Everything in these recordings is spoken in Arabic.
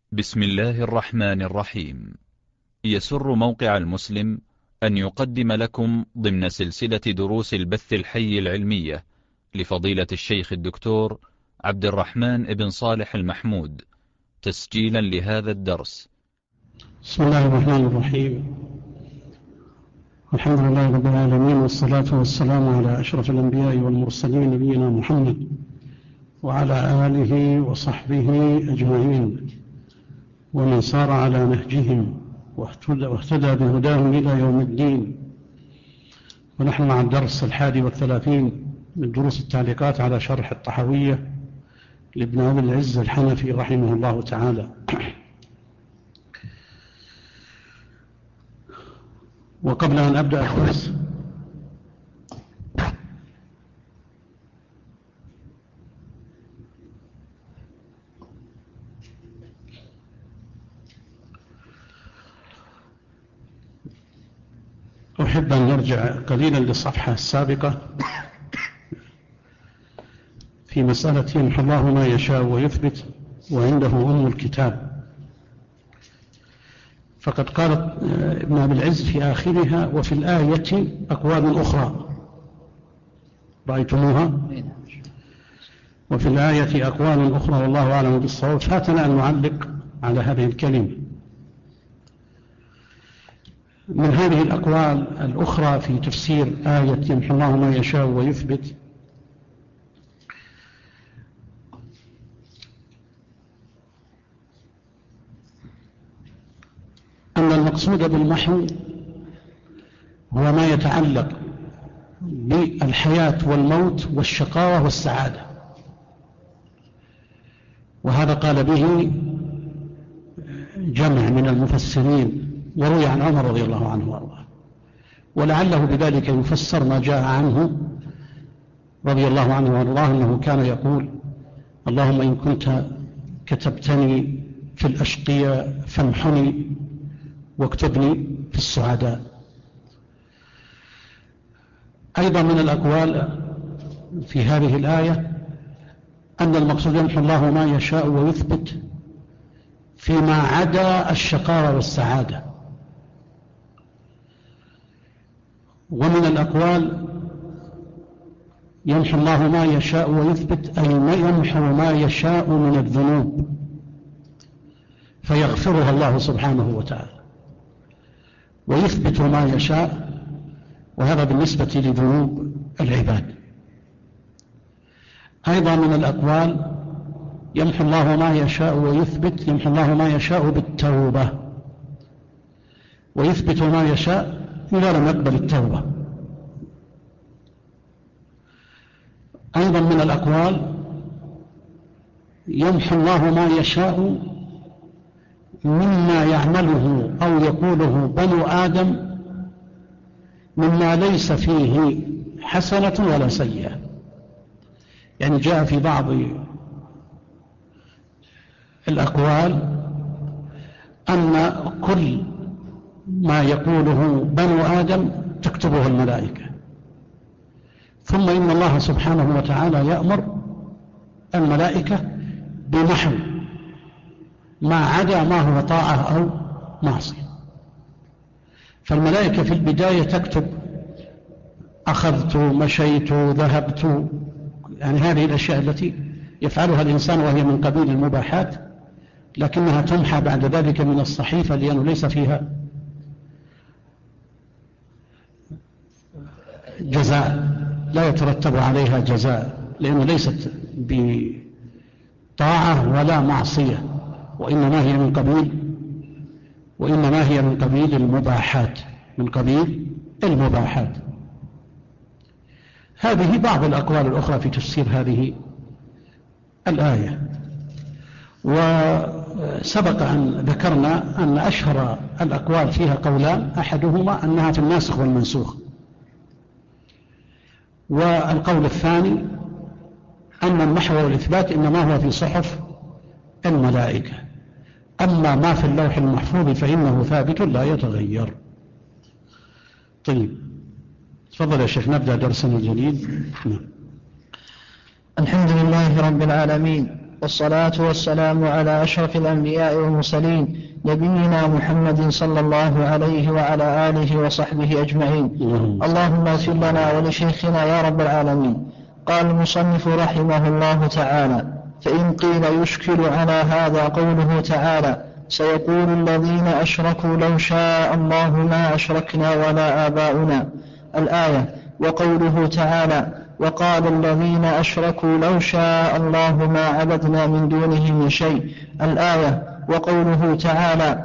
بسم الله الرحمن الرحيم. يسر موقع المسلم أن يقدم لكم ضمن سلسلة دروس البث الحي العلمية لفضيلة الشيخ الدكتور عبد الرحمن بن صالح المحمود، تسجيلا لهذا الدرس. بسم الله الرحمن الرحيم. الحمد لله رب العالمين، والصلاة والسلام على أشرف الأنبياء والمرسلين نبينا محمد وعلى آله وصحبه أجمعين، ومن سار على نهجهم واهتدى بهداهم إلى يوم الدين. ونحن مع الدرس 31 من دروس التعليقات على شرح الطحاوية لابن أبي العز الحنفي رحمه الله تعالى. وقبل أن أبدأ الدرس أحب أن نرجع قليلا للصفحة السابقة في مسألة يمحو الله ما يشاء ويثبت وعنده أم الكتاب. فقد قال ابن أبي العز في آخرها: وفي الآية أقوال أخرى. رأيتموها؟ وفي الآية أقوال أخرى والله أعلم بالصواب. فاتنا أن نعلق على هذه الكلمة. من هذه الأقوال الأخرى في تفسير آية يمحو الله ما يشاء ويثبت أن المقصود بالمحو هو ما يتعلق بالحياة والموت والشقاوة والسعادة، وهذا قال به جمع من المفسرين، وروي عن عمر رضي الله عنه وارضاه، ولعله بذلك يفسر ما جاء عنه رضي الله عنه وارضاه أنه كان يقول: اللهم إن كنت كتبتني في الأشقياء فامحني واكتبني في السعداء. أيضا من الأقوال في هذه الآية أن المقصود يمحو الله ما يشاء ويثبت فيما عدا الشقاوة والسعادة. ومن الأقوال يمحو الله ما يشاء ويثبت أي ما يمحو ما يشاء من الذنوب فيغفرها الله سبحانه وتعالى، ويثبت ما يشاء، وهذا بالنسبة لذنوب العباد. أيضا من الأقوال يمحو الله ما يشاء ويثبت، يمحو الله ما يشاء بالتوبة، ويثبت ما يشاء إذا لم يقبل التوبة. أيضا من الأقوال يمحو الله ما يشاء مما يعمله أو يقوله بنو آدم مما ليس فيه حسنة ولا سيئة. يعني جاء في بعض الأقوال أن كل ما يقوله بنو آدم تكتبه الملائكة، ثم إن الله سبحانه وتعالى يأمر الملائكة بمحو ما عدا ما هو طاعة أو معصية. فالملائكة في البداية تكتب أخذت، مشيت، ذهبت، يعني هذه الأشياء التي يفعلها الإنسان وهي من قبيل المباحات، لكنها تمحى بعد ذلك من الصحيفة لأنه ليس فيها جزاء، لا يترتب عليها جزاء، لأنه ليست بطاعة ولا معصية، وإنما هي من قبيل المباحات، من قبيل المباحات. هذه بعض الأقوال الأخرى في تفسير هذه الآية. وسبق أن ذكرنا أن أشهر الأقوال فيها قولان، أحدهما أنها في الناسخ والمنسوخ، والقول الثاني أن المحو والإثبات إنما هو في صحف الملائكة، أما ما في اللوح المحفوظ فإنه ثابت لا يتغير. طيب، تفضل يا شيخ، نبدأ درسنا الجديد. الحمد لله رب العالمين، والصلاة والسلام على أشرف الأنبياء والمرسلين نبينا محمد صلى الله عليه وعلى آله وصحبه أجمعين. اللهم اغفر لنا ولشيخنا يا رب العالمين. قال المصنف رحمه الله تعالى: فإن قيل يشكل على هذا قوله تعالى: سيقول الذين أشركوا لو شاء الله ما أشركنا ولا آباؤنا، الآية، وقوله تعالى: وقال الذين أشركوا لو شاء الله ما عبدنا من دونه من شيء، الآية، وقوله تعالى: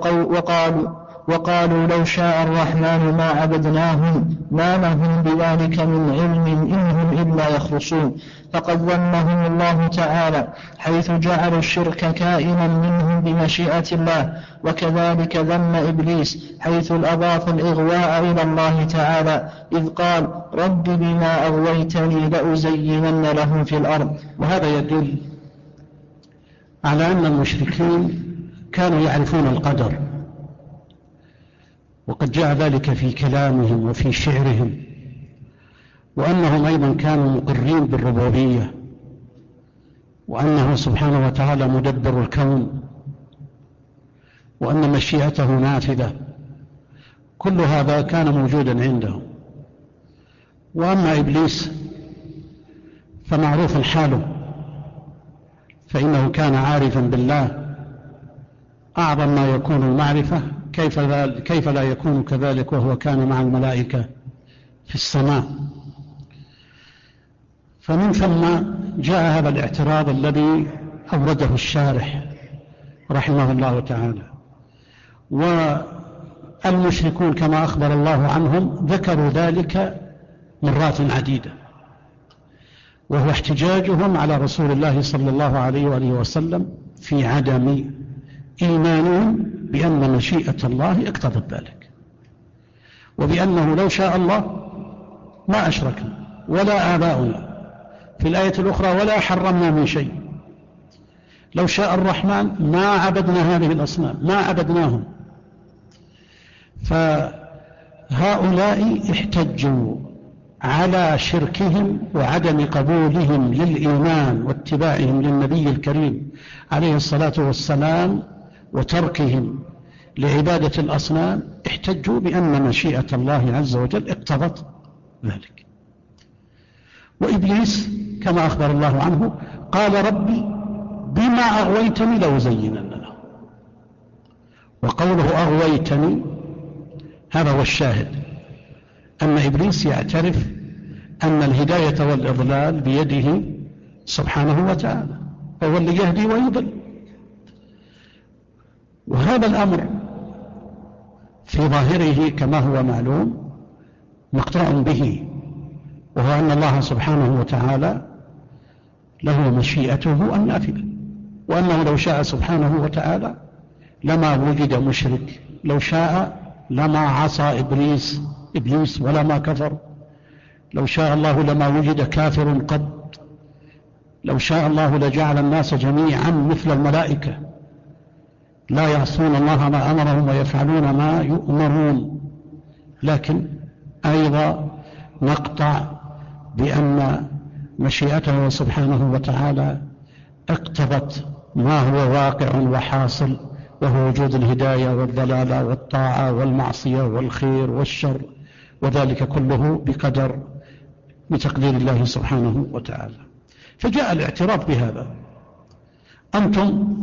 وقالوا لو شاء الرحمن ما عبدناهم ما لهم بذلك من علم إنهم إلا يخرصون. فقد ذمهم الله تعالى حيث جعلوا الشرك كائنا منهم بمشيئة الله، وكذلك ذم إبليس حيث أضاف الإغواء إلى الله تعالى إذ قال: رب بما أغويتني لأزينن لهم في الأرض. وهذا يدل على أن المشركين كانوا يعرفون القدر، وقد جاء ذلك في كلامهم وفي شعرهم، وأنهم أيضا كانوا مقرين بالربوبية، وأنه سبحانه وتعالى مدبر الكون، وأن مشيئته نافذة. كل هذا كان موجودا عندهم. وأما إبليس فمعروف حاله، فإنه كان عارفا بالله أعظم ما يكون المعرفة، كيف لا يكون كذلك وهو كان مع الملائكة في السماء. فمن ثم جاء هذا الاعتراض الذي أورده الشارح رحمه الله تعالى. والمشركون كما أخبر الله عنهم ذكروا ذلك مرات عديدة، وهو احتجاجهم على رسول الله صلى الله عليه وآله وسلم في عدم إيمانهم بأن مشيئة الله اقتضت ذلك، وبأنه لو شاء الله ما أشركنا ولا آباؤنا، في الآية الأخرى: ولا حرمنا من شيء. لو شاء الرحمن ما عبدنا هذه الأصنام، ما عبدناهم. فهؤلاء احتجوا على شركهم وعدم قبولهم للإيمان واتباعهم للنبي الكريم عليه الصلاة والسلام وتركهم لعبادة الأصنام، احتجوا بأن مشيئة الله عز وجل اقتضت ذلك. وإبليس كما أخبر الله عنه قال: ربي بما أغويتني لأزينن لهم. وقوله أغويتني هذا هو الشاهد، أن إبليس يعترف أن الهداية والإضلال بيده سبحانه وتعالى، فهو اللي يهدي ويضل. وهذا الأمر في ظاهره كما هو معلوم مقطوع به، وهو أن الله سبحانه وتعالى له مشيئته النافذة، وأنه لو شاء سبحانه وتعالى لما وجد مشرك، لو شاء لما عصى إبليس ولا ما كفر، لو شاء الله لما وجد كافر قط، لو شاء الله لجعل الناس جميعا مثل الملائكة لا يعصون الله ما أمرهم ويفعلون ما يؤمرون. لكن أيضا نقطع بأن مشيئته سبحانه وتعالى اقتضت ما هو واقع وحاصل، وهو وجود الهداية والضلالة والطاعة والمعصية والخير والشر، وذلك كله بقدر بتقدير الله سبحانه وتعالى. فجاء الاعتراف بهذا. أنتم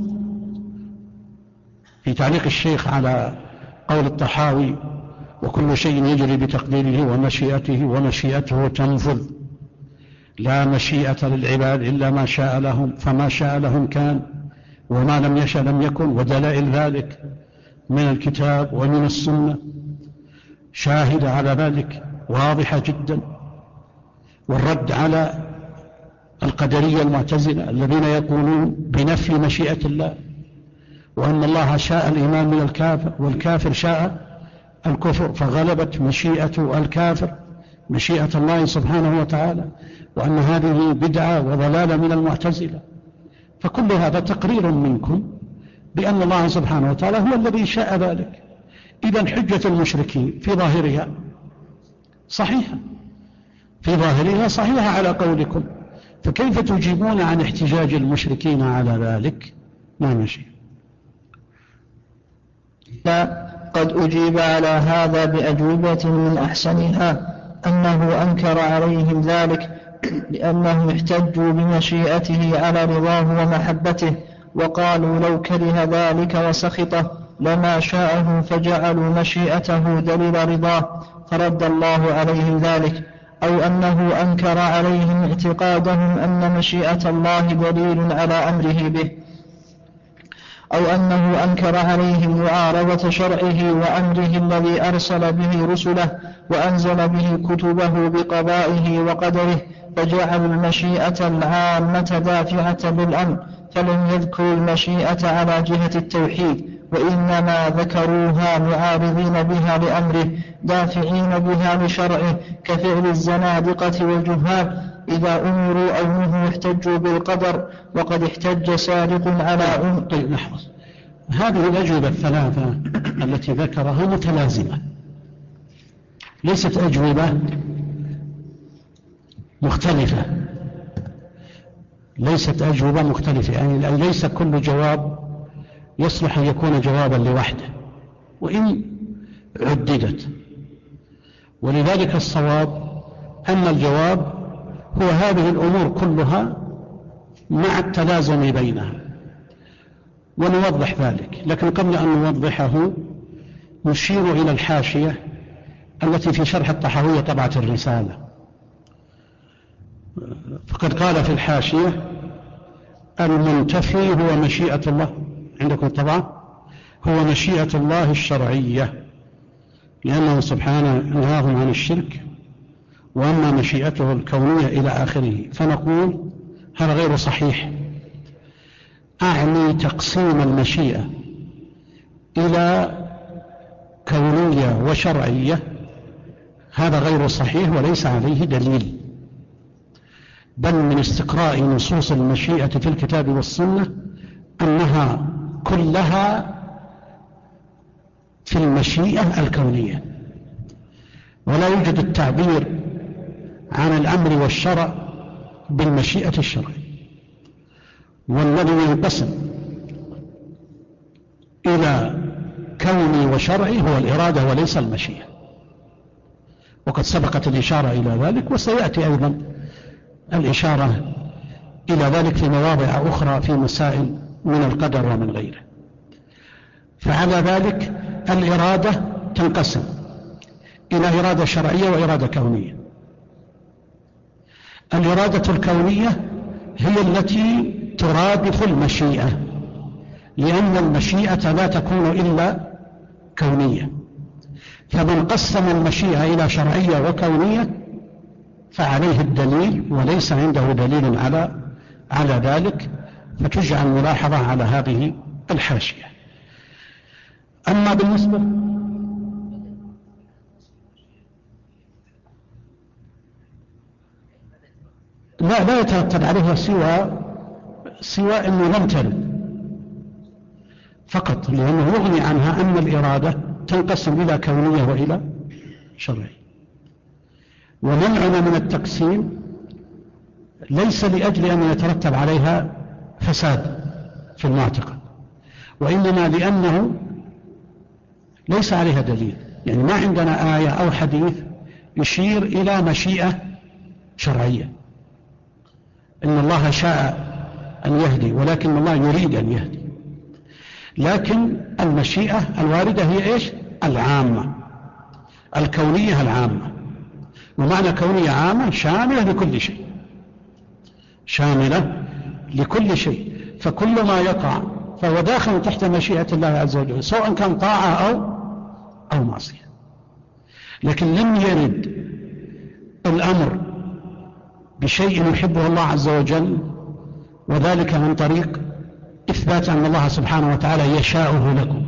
في تعليق الشيخ على قول الطحاوي: وكل شيء يجري بتقديره ومشيئته ومشيئته تنفذ، لا مشيئة للعباد إلا ما شاء لهم، فما شاء لهم كان وما لم يشأ لم يكن. ودلائل ذلك من الكتاب ومن السنة شاهدة على ذلك واضحة جدا. والرد على القدرية المعتزلة الذين يقولون بنفي مشيئة الله، وأن الله شاء الإيمان من الكافر والكافر شاء الكفر، فغلبت مشيئة الكافر مشيئة الله سبحانه وتعالى، وأن هذه بدعة وضلالة من المعتزلة. فكل هذا تقرير منكم بأن الله سبحانه وتعالى هو الذي شاء ذلك. إذن حجة المشركين في ظاهرها صحيحة، في ظاهرها صحيحة على قولكم، فكيف تجيبون عن احتجاج المشركين على ذلك؟ ما مشي. لا، قد أجيب على هذا بأجوبة من أحسنها، أنه أنكر عليهم ذلك لأنهم احتجوا بمشيئته على رضاه ومحبته، وقالوا لو كره ذلك وسخطه لما شاءه، فجعلوا مشيئته دليل رضاه فرد الله عليهم ذلك. أو أنه أنكر عليهم اعتقادهم أن مشيئة الله دليل على أمره به، أو أنه أنكر عليهم معارضة شرعه وأمره الذي أرسل به رسله وأنزل به كتبه بقضائه وقدره، فجعلوا المشيئة العامة دافعة للأمر، فلم يذكروا المشيئة على جهة التوحيد، وإنما ذكروها معارضين بها لأمره دافعين بها لشرعه، كفعل الزنادقة والجهال إذا أمروا أو نهوا احتجوا بالقدر، وقد احتج سارق على طيب لحظة، هذه الأجوبة الثلاثة التي ذكرها متلازمة، ليست أجوبة مختلفة، ليست أجوبة مختلفة، يعني ليس كل جواب يصلح أن يكون جوابا لوحده وإن عددت. ولذلك الصواب أن الجواب هو هذه الأمور كلها مع التلازم بينها، ونوضح ذلك. لكن قبل أن نوضحه نشير إلى الحاشية التي في شرح الطحاوية طبعة الرسالة، فقد قال في الحاشية: المنتفي هو مشيئة الله، عندكم طبعا، هو مشيئة الله الشرعية، لأنه سبحانه نهاهم عن الشرك، وأما مشيئته الكونية إلى آخره. فنقول هذا غير صحيح، أعني تقسيم المشيئة إلى كونية وشرعية، هذا غير صحيح وليس عليه دليل، بل من استقراء نصوص المشيئة في الكتاب والسنة أنها كلها في المشيئة الكونية، ولا يوجد التعبير عن الأمر والشرع بالمشيئة الشرعية. والذي ينقسم إلى كوني وشرعي هو الإرادة وليس المشيئة، وقد سبقت الإشارة إلى ذلك، وسيأتي أيضا الإشارة إلى ذلك في مواضع أخرى في مسائل من القدر ومن غيره. فعلى ذلك الإرادة تنقسم إلى إرادة شرعية وإرادة كونية. الإرادة الكونية هي التي ترادف المشيئة، لأن المشيئة لا تكون إلا كونية، فمن قسم المشيئة إلى شرعية وكونية فعليه الدليل، وليس عنده دليل على ذلك، فتجعل ملاحظة على هذه الحاشية. أما بالنسبة لا يترتب عليها سوى أنه لم ترد فقط، لأنه يغني عنها أن الإرادة تنقسم إلى كونية وإلى شرعية. ومنعنا من التقسيم ليس لأجل أن يترتب عليها فساد في المعتقد، وإنما لأنه ليس عليها دليل، يعني ما عندنا آية أو حديث يشير إلى مشيئة شرعية، إن الله شاء أن يهدي ولكن الله يريد أن يهدي. لكن المشيئة الواردة هي إيش؟ العامة، الكونية العامة. ومعنى كونية عامة شاملة لكل شيء، شاملة لكل شيء، فكل ما يقع فهو داخل تحت مشيئة الله عز وجل، سواء كان طاعة أو معصية. لكن لم يرد الأمر بشيء يحبه الله عز وجل، وذلك من طريق إثبات أن الله سبحانه وتعالى يشاءه لكم.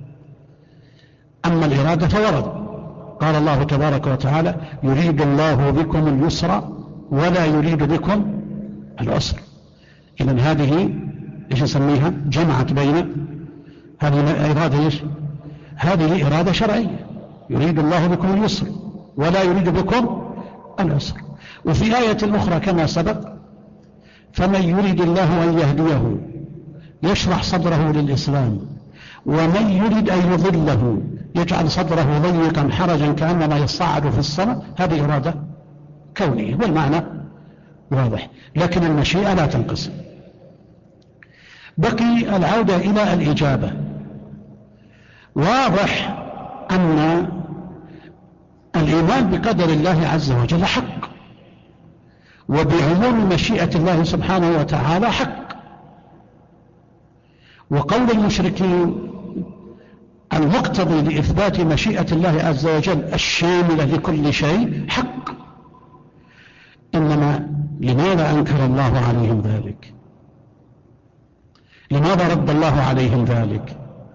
أما الإرادة فورد، قال الله تبارك وتعالى: يريد الله بكم اليسر ولا يريد بكم العسر. إذن هذه إيش نسميها؟ جمعت بين هذه الإرادة إيش؟ هذه إرادة شرعية، يريد الله بكم اليسر ولا يريد بكم العسر. وفي آية أخرى كما سبق فمن يرد الله أن يهديه يشرح صدره للإسلام، ومن يرد أن يضله يجعل صدره ضيقا حرجا كأنما يصعد في السماء. هذه إرادة كونية والمعنى واضح، لكن المشيئة لا تنقسم. بقي العودة إلى الإجابة. واضح أن الإيمان بقدر الله عز وجل حق، وبعموم مشيئة الله سبحانه وتعالى حق، وقول المشركين المقتضي لإثبات مشيئة الله عز وجل الشاملة لكل شيء حق. إنما لماذا أنكر الله عليهم ذلك؟ لماذا رد الله عليهم ذلك؟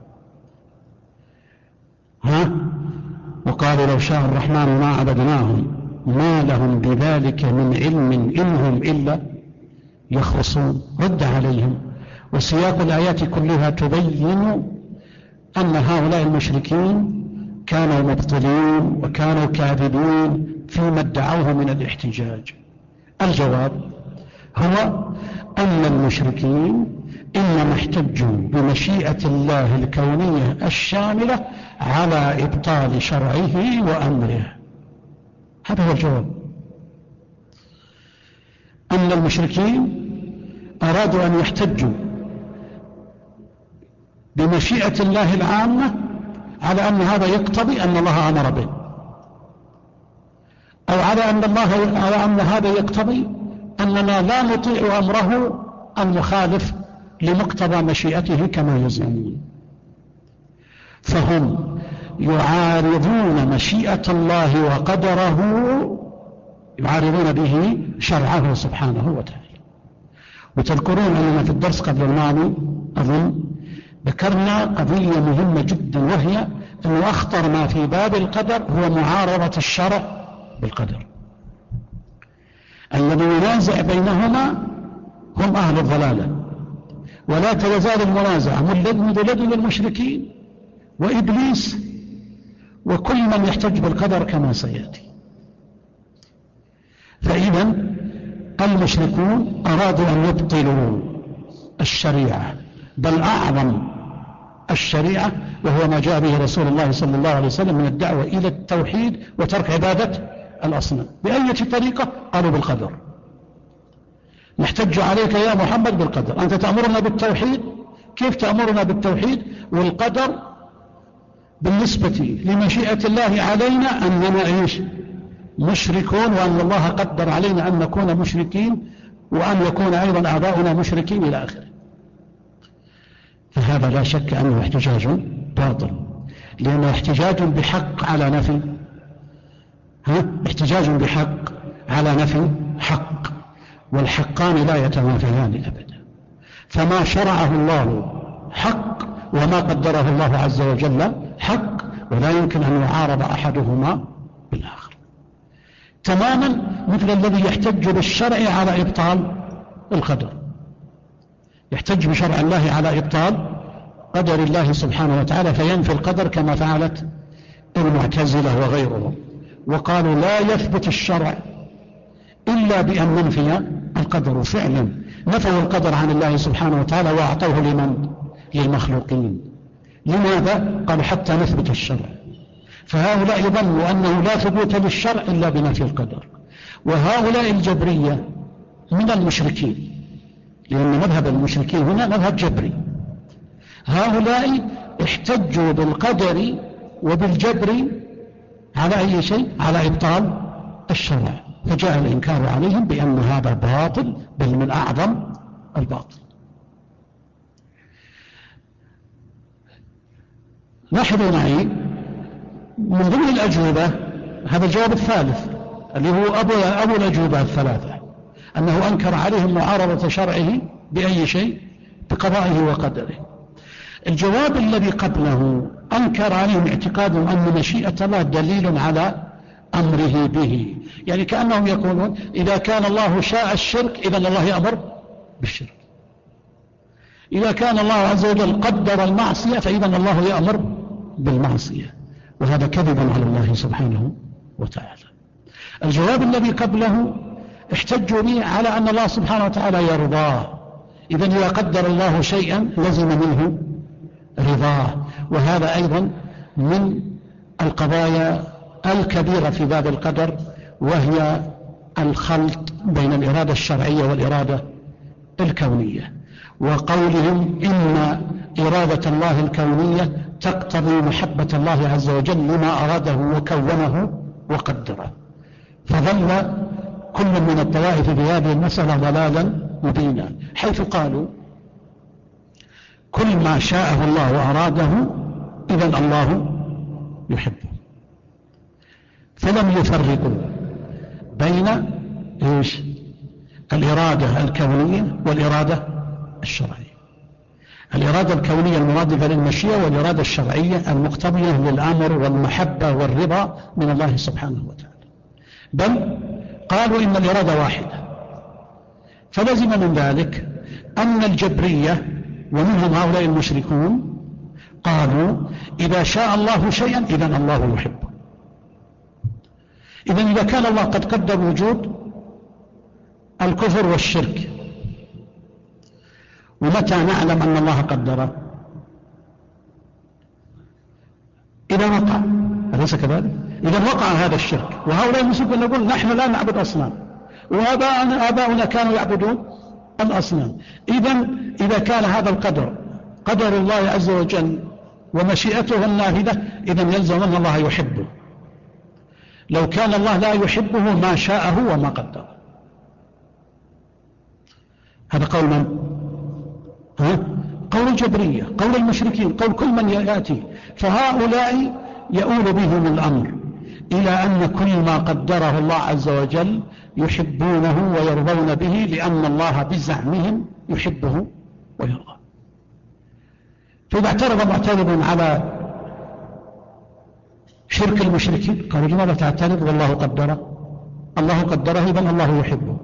وقالوا لو شاء الرحمن ما عبدناهم ما لهم بذلك من علم إنهم إلا يخرصون. رد عليهم، وسياق الآيات كلها تبين أن هؤلاء المشركين كانوا مبطلين وكانوا كاذبين فيما ادعوه من الاحتجاج. الجواب هو أن المشركين إنما احتجوا بمشيئة الله الكونية الشاملة على إبطال شرعه وأمره. هذا هو الجواب. أن المشركين أرادوا أن يحتجوا بمشيئة الله العامة على أن هذا يقتضي أن الله أمر به، أو على أن هذا يقتضي أننا لا نطيع أمره المخالف لمقتضى مشيئته كما يزعمون. فهم يعارضون مشيئة الله وقدره، يعارضون به شرعه سبحانه وتعالى. وتذكرون أننا في الدرس قبل الماضي أظن ذكرنا قضية مهمة جدا، وهي أن أخطر ما في باب القدر هو معارضة الشرع بالقدر. الذي ينازع بينهما هم أهل الضلالة، ولا تزال المنازعة منذ لدن المشركين وإبليس وكل من يحتج بالقدر كما سيأتي. فإذا المشركون أرادوا أن يبطلوا الشريعة، بل أعظم الشريعة، وهو ما جاء به رسول الله صلى الله عليه وسلم من الدعوة إلى التوحيد وترك عبادة الأصنام. بأي طريقة؟ قالوا بالقدر. نحتج عليك يا محمد بالقدر، أنت تأمرنا بالتوحيد، كيف تأمرنا بالتوحيد والقدر بالنسبة لمشيئة الله علينا أننا مشركون، وأن الله قدر علينا أن نكون مشركين، وأن يكون أيضا أعداؤنا مشركين إلى آخره. فهذا لا شك أنه احتجاج باطل، لأنه احتجاج بحق على نفي احتجاج بحق على نفي حق، والحقان لا يتنافيان أبدا. فما شرعه الله حق، وما قدره الله عز وجل حق، ولا يمكن أن يعارض أحدهما بالآخر. تماما مثل الذي يحتج بالشرع على إبطال القدر، يحتج بشرع الله على إبطال قدر الله سبحانه وتعالى فينفي القدر، كما فعلت المعتزلة وغيرهم، وقالوا لا يثبت الشرع إلا بأن ننفي القدر. فعلا نفوا القدر عن الله سبحانه وتعالى وأعطوه للمخلوقين. لماذا؟ قالوا حتى نثبت الشرع. فهؤلاء ظنوا أنه لا ثبوت للشرع إلا بنفي القدر، وهؤلاء الجبرية من المشركين، لأن مذهب المشركين هنا مذهب جبري. هؤلاء احتجوا بالقدر وبالجبر على أي شيء؟ على إبطال الشرع، فجاء الإنكار عليهم بأن هذا باطل، بل من أعظم الباطل. لاحظوا معي من ضمن الأجوبة، هذا الجواب الثالث اللي هو أبو الأجوبة الثلاثة، أنه أنكر عليهم معارضة شرعه بأي شيء؟ بقضائه وقدره. الجواب الذي قبله أنكر عليهم اعتقادهم أن مشيئة الله دليل على أمره به، يعني كأنهم يقولون إذا كان الله شاء الشرك إذن الله يأمر بالشرك، إذا كان الله عز وجل قدر المعصية فإذن الله يأمر بالمعصية، وهذا كذب على الله سبحانه وتعالى. الجواب الذي قبله احتجوا به على أن الله سبحانه وتعالى يرضاه. إذن إذا قدر الله شيئا لزم منه رضاه. وهذا أيضا من القضايا الكبيرة في باب القدر، وهي الخلط بين الإرادة الشرعية والإرادة الكونية. وقولهم إن إرادة الله الكونية تقتضي محبة الله عز وجل لما أراده وكونه وقدره، فظل كل من الطوائف في هذه المسألة ضلالا مبينا، حيث قالوا كل ما شاءه الله وأراده إذن الله يحبه، فلم يفرقوا بين الإرادة الكونية والإرادة الشرعية. الإرادة الكونية المرادفة للمشيئة، والإرادة الشرعية المقتضية للأمر والمحبة والرضا من الله سبحانه وتعالى. بل قالوا إن الإرادة واحدة، فلزم من ذلك أن الجبرية ومنهم هؤلاء المشركون قالوا إذا شاء الله شيئا إذن الله يحبه. إذن إذا كان الله قد قدر وجود الكفر والشرك، ومتى نعلم أن الله قدره؟ إذا وقع، أليس كذلك؟ إذا وقع هذا الشرك، وهؤلاء المشركون يقول نحن لا نعبد أصنام، وآباؤنا كانوا يعبدون الأصنام. إذا كان هذا القدر قدر الله عز وجل ومشيئته النافذة، إذن يلزم أن الله يحبه. لو كان الله لا يحبه ما شاءه وما قدره. هذا قول من؟ قول الجبرية، قول المشركين، قول كل من يأتي. فهؤلاء يؤول بهم الأمر إلى أن كل ما قدره الله عز وجل يحبونه ويرضون به، لأن الله بزعمهم يحبه ويرضى. فإذا اعترض معترض على شرك المشركين قالوا لماذا تعترض والله قدره؟ الله قدره إذن الله يحبه.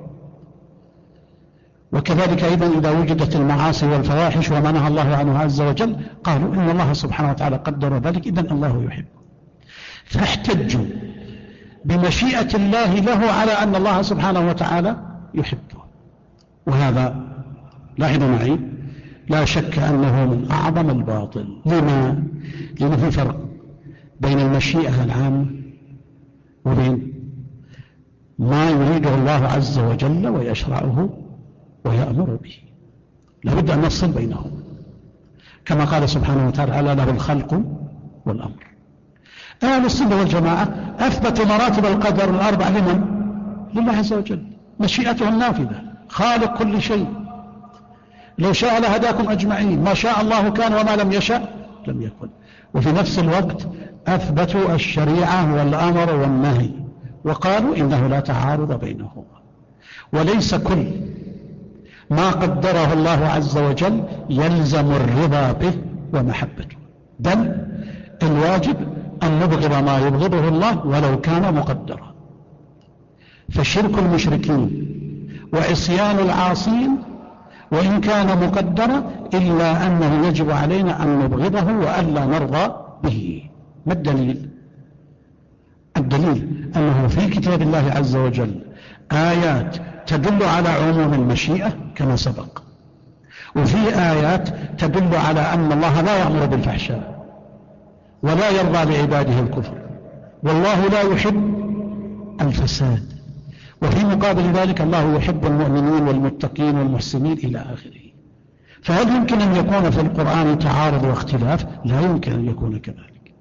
وكذلك أيضا إذا وجدت المعاصي والفواحش وما نهى الله عنه عز وجل قالوا إن الله سبحانه وتعالى قدر ذلك إذن الله يحبه. فاحتجوا بمشيئة الله له على أن الله سبحانه وتعالى يحبه. وهذا لاحظوا معي لا شك أنه من أعظم الباطل. لما؟ لأنه في فرق بين المشيئة العامة وبين ما يريده الله عز وجل ويشرعه ويأمر به. لابد أن نفصل بينهم، كما قال سبحانه وتعالى له الخلق والأمر. أهل السنة والجماعة أثبتوا مراتب القدر الأربع لمن؟ لله عز وجل، مشيئته النافذة، خالق كل شيء. لو شاء لهداكم أجمعين، ما شاء الله كان وما لم يشاء لم يكن. وفي نفس الوقت أثبتوا الشريعة والأمر والنهي، وقالوا إنه لا تعارض بينهما، وليس كل ما قدره الله عز وجل يلزم الرضا به ومحبته، بل الواجب أن نبغض ما يبغضه الله ولو كان مقدرا. فشرك المشركين وعصيان العاصين وإن كان مقدرا إلا أنه يجب علينا أن نبغضه وألا نرضى به. ما الدليل؟ الدليل أنه في كتاب الله عز وجل آيات تدل على عموم المشيئة كما سبق، وفي آيات تدل على أن الله لا يأمر بالفحشاء ولا يرضى لعباده الكفر، والله لا يحب الفساد. وفي مقابل ذلك الله يحب المؤمنين والمتقين والمحسنين إلى آخره. فهل يمكن أن يكون في القرآن تعارض واختلاف؟ لا يمكن أن يكون كذلك.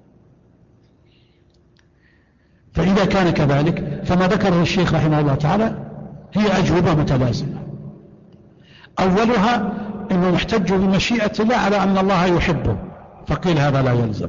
فإذا كان كذلك فما ذكره الشيخ رحمه الله تعالى هي أجوبة متلازمة. أولها أنه يحتج بمشيئة الله على أن الله يحبه، فقيل هذا لا يلزم،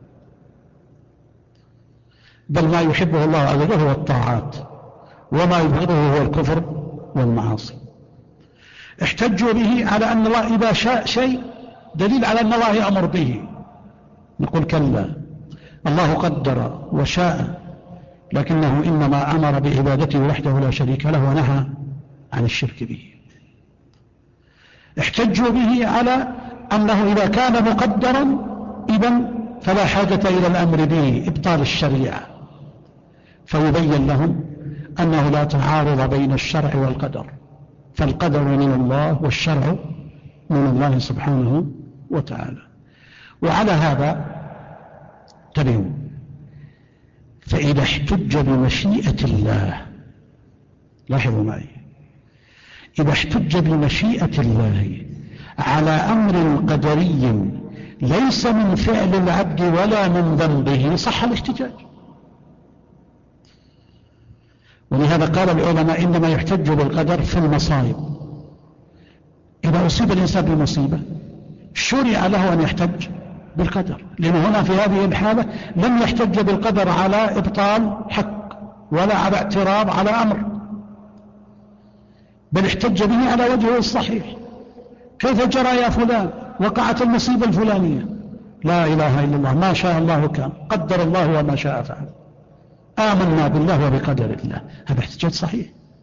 بل ما يحبه الله عز وجل هو الطاعات، وما يبغضه هو الكفر والمعاصي. احتجوا به على أن الله إذا شاء شيء دليل على أن الله يأمر به، نقول كلا، الله قدر وشاء، لكنه إنما أمر بعبادته وحده لا شريك له ونهى عن الشرك به. احتجوا به على أنه إذا كان مقدرا إذن فلا حاجة إلى الأمر به، إبطال الشريعة، فيبين لهم أنه لا تعارض بين الشرع والقدر، فالقدر من الله والشرع من الله سبحانه وتعالى. وعلى هذا تبعوا، فإذا احتج بمشيئة الله، لاحظوا معي، إذا احتج بمشيئة الله على أمر قدري ليس من فعل العبد ولا من ذنبه صح الاحتجاج. ولهذا قال العلماء إنما يحتج بالقدر في المصائب. إذا أصيب الإنسان بمصيبة شرع له أن يحتج بالقدر، لأنه هنا في هذه الحالة لم يحتج بالقدر على إبطال حق ولا على اعتراض على أمر، بل احتج به على وجهه الصحيح. كيف جرى يا فلان؟ وقعت المصيبة الفلانية، لا إله إلا الله، ما شاء الله كان، قدر الله وما شاء فعل، آمنا بالله وبقدر الله، هذا احتجاج صحيح.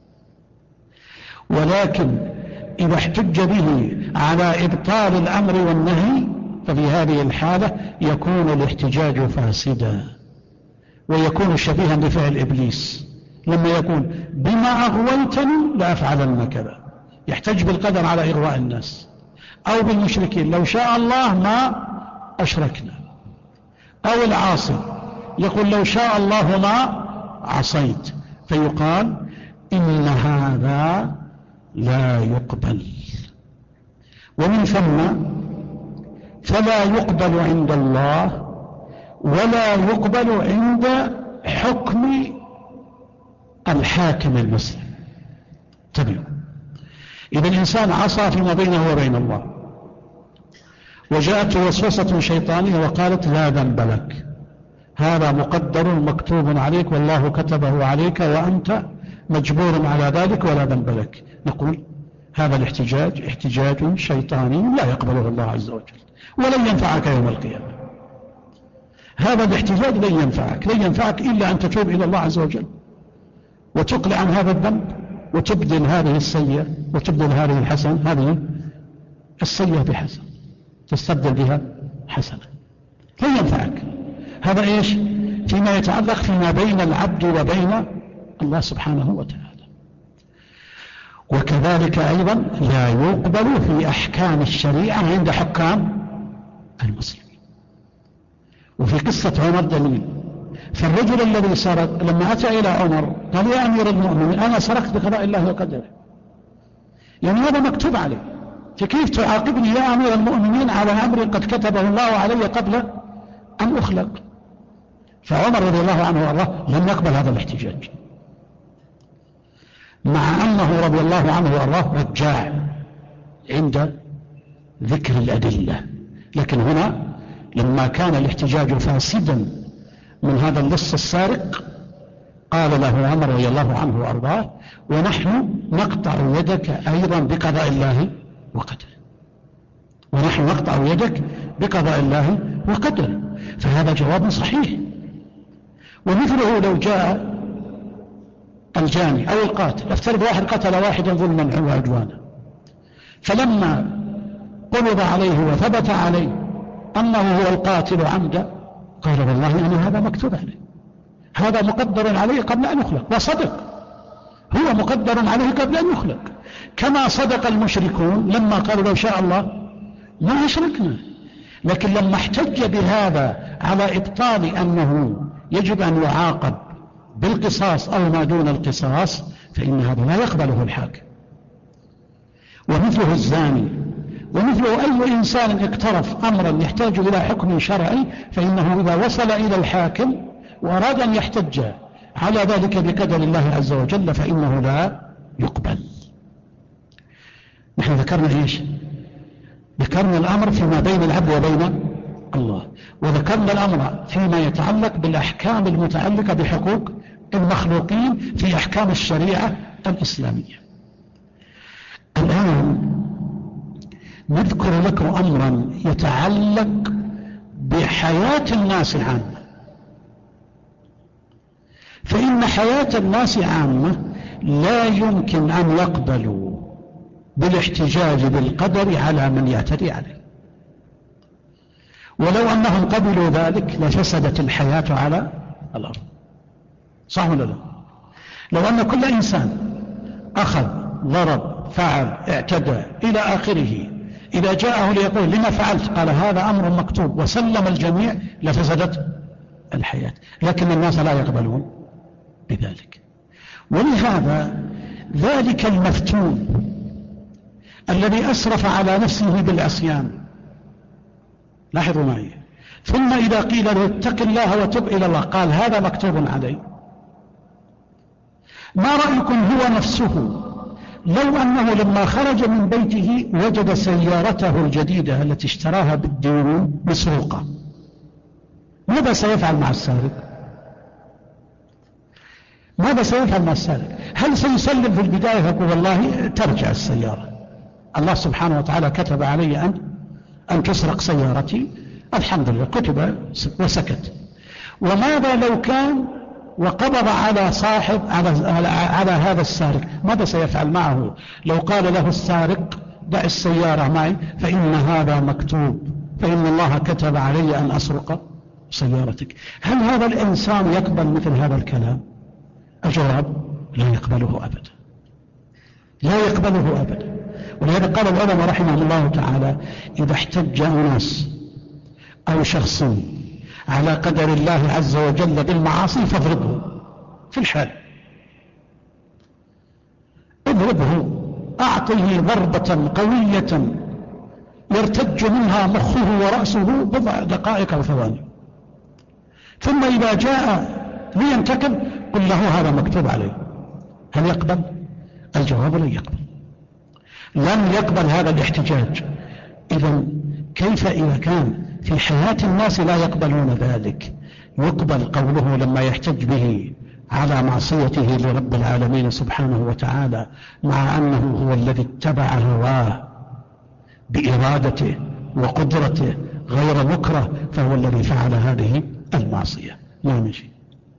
ولكن إذا احتج به على إبطال الأمر والنهي ففي هذه الحالة يكون الاحتجاج فاسدا، ويكون شبيها بفعل إبليس لما يكون بما أغويتني لأفعلن كذا، يحتج بالقدر على إغواء الناس، أو بالمشركين لو شاء الله ما أشركنا، أو العاصي يقول لو شاء الله ما عصيت، فيقال إن هذا لا يقبل. ومن ثم فلا يقبل عند الله ولا يقبل عند حكم الحاكم المسلم. تبعوا، إذا الإنسان عصى فيما بينه وبين الله، وجاءته وسوسة شيطانية وقالت لا ذنب لك، هذا مقدر مكتوب عليك والله كتبه عليك وأنت مجبور على ذلك ولا ذنب لك، نقول هذا الاحتجاج احتجاج شيطاني لا يقبله الله عز وجل ولن ينفعك يوم القيامة. هذا الاحتجاج لن ينفعك إلا أن تتوب إلى الله عز وجل وتقلع عن هذا الذنب وتبدل هذه السيئة وتبدل هذه الحسنة، هذه السيئة بحسنة تستبدل بها حسنة، لن ينفعك. هذا إيش؟ فيما يتعلق فيما بين العبد وبين الله سبحانه وتعالى. وكذلك أيضا لا يقبل في أحكام الشريعة عند حكام المسلمين. وفي قصة عمر دليل، فالرجل الذي سرق لما أتى إلى عمر قال يا أمير المؤمنين أنا سرقت بقضاء الله وقدره، يعني هذا مكتوب عليه، فكيف تعاقبني يا أمير المؤمنين على أمر قد كتبه الله علي قبل أن أخلق؟ فعمر رضي الله عنه وارضاه لم يقبل هذا الاحتجاج، مع أنه رضي الله عنه وارضاه رجاع عند ذكر الأدلة. لكن هنا لما كان الاحتجاج فاسدا من هذا اللص السارق قال له عمر رضي الله عنه وارضاه ونحن نقطع يدك أيضا بقضاء الله وقدره، ونحن نقطع يدك بقضاء الله وقدره. فهذا جواب صحيح. ومثله لو جاء الجاني أو القاتل، افترض واحد قتل واحدا ظلما وعدوانا، فلما قبض عليه وثبت عليه أنه هو القاتل عمدا قال والله أنا هذا مكتوب عليه، هذا مقدر عليه قبل أن يخلق، وصدق، هو مقدر عليه قبل أن يخلق، كما صدق المشركون لما قالوا لو شاء الله ما أشركنا. لكن لما احتج بهذا على إبطال أنه يجب أن يعاقب بالقصاص أو ما دون القصاص فإن هذا لا يقبله الحاكم. ومثله الزاني، ومثله أي إنسان اقترف أمرا يحتاج إلى حكم شرعي، فإنه إذا وصل إلى الحاكم وأراد أن يحتج على ذلك بقدر الله عز وجل فإنه لا يقبل. نحن ذكرنا إيش؟ ذكرنا الأمر فيما بين العبد وبين الله، وذكرنا الأمر فيما يتعلق بالأحكام المتعلقة بحقوق المخلوقين في أحكام الشريعة الإسلامية. الآن نذكر لكم أمرا يتعلق بحياة الناس العامة، فإن حياة الناس عامة لا يمكن أن يقبلوا بالاحتجاج بالقدر على من يعتدي عليه، ولو أنهم قبلوا ذلك لفسدت الحياة على الأرض، صح ولا لا؟ لو أن كل إنسان أخذ ضرب فعل اعتدى إلى آخره إذا جاءه ليقول لما فعلت قال هذا أمر مكتوب وسلم الجميع لفسدت الحياة، لكن الناس لا يقبلون بذلك. ولهذا ذلك المفتون الذي أسرف على نفسه بالعصيان، لاحظوا معي، ثم إذا قيل له اتق الله وتب إلى الله قال هذا مكتوب علي، ما رأيكم هو نفسه لو أنه لما خرج من بيته وجد سيارته الجديدة التي اشتراها بالديون مسروقة، ماذا سيفعل مع السارق؟ ماذا سيفعل مع السارق؟ هل سيسلم في البداية فيقول والله ترجع السيارة، الله سبحانه وتعالى كتب علي أن تسرق سيارتي، الحمد لله كتب وسكت. وماذا لو كان وقبض على صاحب على هذا السارق، ماذا سيفعل معه؟ لو قال له السارق دع السيارة معي فإن هذا مكتوب، فإن الله كتب علي أن أسرق سيارتك. هل هذا الإنسان يقبل مثل هذا الكلام؟ الجواب لا يقبله أبدا، لا يقبله أبدا. ولهذا قال العلماء رحمهم الله تعالى إذا احتج أناس أو شخص على قدر الله عز وجل بالمعاصي فاضربه في الحال، اضربه، أعطه ضربة قوية يرتج منها مخه ورأسه بضع دقائق أو ثواني، ثم إذا جاء لينتقم قل له هذا مكتوب عليه. هل يقبل؟ الجواب لن يقبل، لن يقبل هذا الاحتجاج. إذن كيف إذا كان في حياة الناس لا يقبلون ذلك يقبل قوله لما يحتج به على معصيته لرب العالمين سبحانه وتعالى، مع أنه هو الذي اتبع هواه بإرادته وقدرته غير مكره، فهو الذي فعل هذه المعصية. لا من شيء.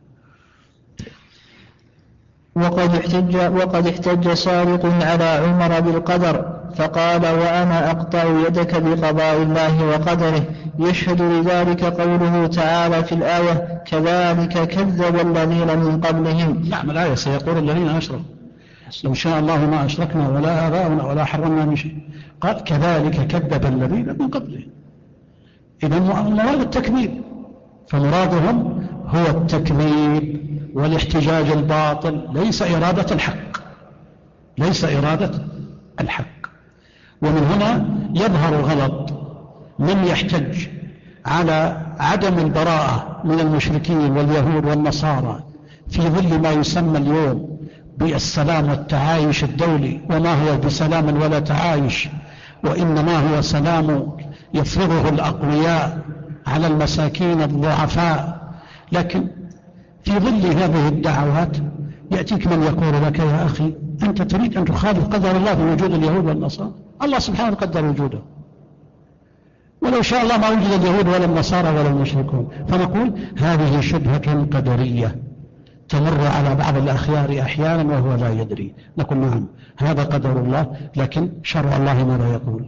وقد احتج سارق على عمر بالقدر فقال وأنا أقطع يدك بقضاء الله وقدره، يشهد لذلك قوله تعالى في الآية كذلك كذب الذين من قبلهم. نعم، الآية سيقول الذين أشركوا لو شاء الله ما أشركنا ولا آباؤنا ولا حرمنا من شيء، قال كذلك كذب الذين من قبلهم. إذا مراد التكذيب، فمرادهم هو التكذيب والاحتجاج الباطل، ليس إرادة الحق، ليس إرادة الحق. ومن هنا يظهر غلط من يحتج على عدم البراءة من المشركين واليهود والنصارى في ظل ما يسمى اليوم بالسلام والتعايش الدولي، وما هو بسلام ولا تعايش، وإنما هو سلام يفرضه الأقوياء على المساكين الضعفاء. لكن في ظل هذه الدعوات يأتيك من يقول لك يا أخي أنت تريد أن تخالف قدر الله في وجود اليهود والنصارى، الله سبحانه قدر وجوده، ولو شاء الله ما وجد اليهود ولا النصارى ولا المشركون. فنقول هذه شبهة قدرية تمر على بعض الأخيار أحيانا وهو لا يدري. نقول نعم هذا قدر الله، لكن شرع الله ماذا يقول؟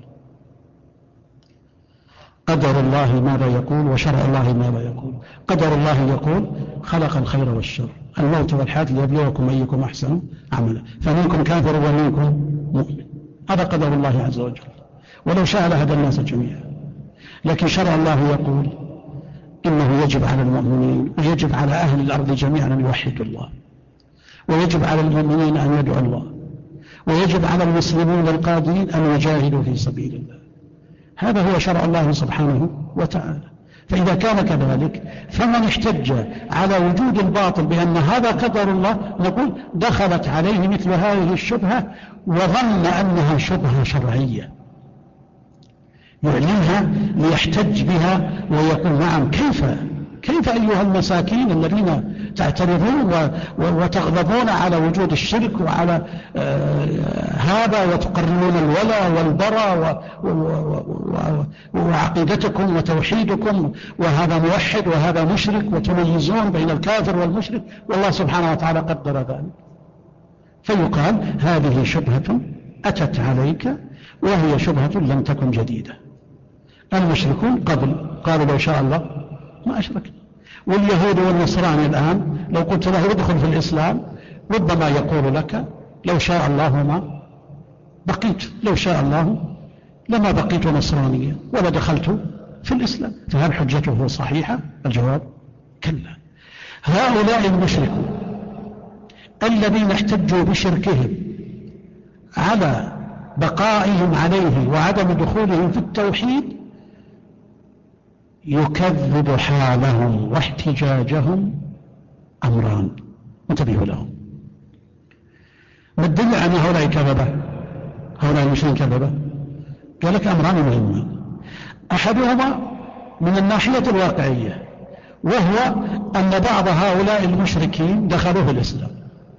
قدر الله ماذا يقول وشرع الله ماذا يقول؟ قدر الله يقول خلق الخير والشر، الموت والحياة ليبلوكم أيكم أحسن عملا، فمنكم كافر ومنكم مؤمن، هذا قدر الله عز وجل، ولو شاء لهدى الناس جميعا. لكن شرع الله يقول إنه يجب على المؤمنين ويجب على أهل الأرض جميعا أن يوحدوا الله، ويجب على المؤمنين أن يدعوا الله، ويجب على المسلمين القادرين أن يجاهدوا في سبيل الله. هذا هو شرع الله سبحانه وتعالى. فإذا كان كذلك فمن احتج على وجود الباطل بأن هذا قدر الله نقول دخلت عليه مثل هذه الشبهة وظن أنها شبهة شرعية يعلنها ليحتج بها ويقول نعم كيف أيها المساكين الذين تعترضون وتغضبون على وجود الشرك وعلى هذا وتقررون الولاء والبراء وعقيدتكم وتوحيدكم وهذا موحد وهذا مشرك وتميزون بين الكافر والمشرك، والله سبحانه وتعالى قدر ذلك. فيقال هذه شبهة أتت عليك وهي شبهة لم تكن جديدة. المشركون قبل قالوا لو شاء الله ما أشركنا، واليهود والنصراني الآن لو قلت له ادخل في الإسلام ربما يقول لك لو شاء الله ما بقيت، لو شاء الله لما بقيت نصرانيا ولا دخلت في الإسلام. فهل حجته صحيحة؟ الجواب كلا. هؤلاء المشركون الذين احتجوا بشركهم على بقائهم عليه وعدم دخولهم في التوحيد يكذب حالهم واحتجاجهم أمران، انتبهوا لهم. ما الدليل أن هؤلاء كذبة، هؤلاء المشركين كذبة؟ قال لك أمران مهمان. أحدهما من الناحية الواقعية، وهو أن بعض هؤلاء المشركين دخلوا في الإسلام.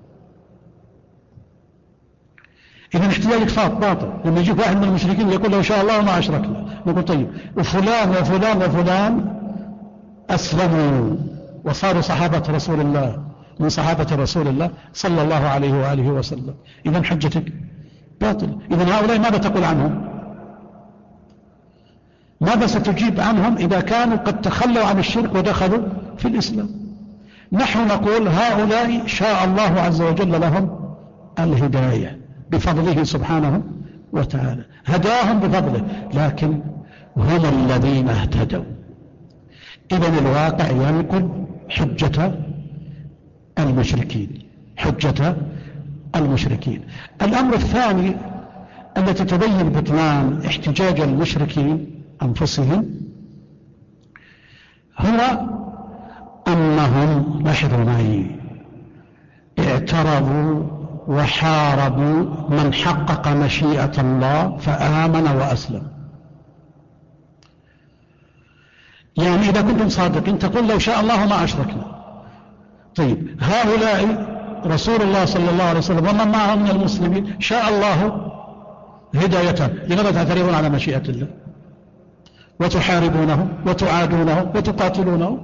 إذا احتجاجك فاض باطل. لما يجيك واحد من المشركين يقول لو شاء الله ما أشركنا، نقول طيب وفلان وفلان وفلان أسلموا وصاروا صحابة رسول الله من صحابة رسول الله صلى الله عليه وآله وسلم، إذا حجتك باطل. إذا هؤلاء ماذا تقول عنهم؟ ماذا ستجيب عنهم إذا كانوا قد تخلوا عن الشرك ودخلوا في الإسلام؟ نحن نقول هؤلاء شاء الله عز وجل لهم الهداية بفضله سبحانه وتعالى، هداهم بفضله، لكن هم الذين اهتدوا. إذن الواقع ينقل حجة المشركين، حجة المشركين. الأمر الثاني التي تبين بطلان احتجاج المشركين أنفسهم هو أنهم، لاحظوا معي، اعترضوا وحاربوا من حقق مشيئة الله فآمن وأسلم. يعني إذا كنتم صادقين تقول لو شاء الله ما أشركنا. طيب هؤلاء رسول الله صلى الله عليه وسلم ومن معه من المسلمين شاء الله هدايته، لماذا تعترضون على مشيئة الله وتحاربونه وتعادونه وتقاتلونه؟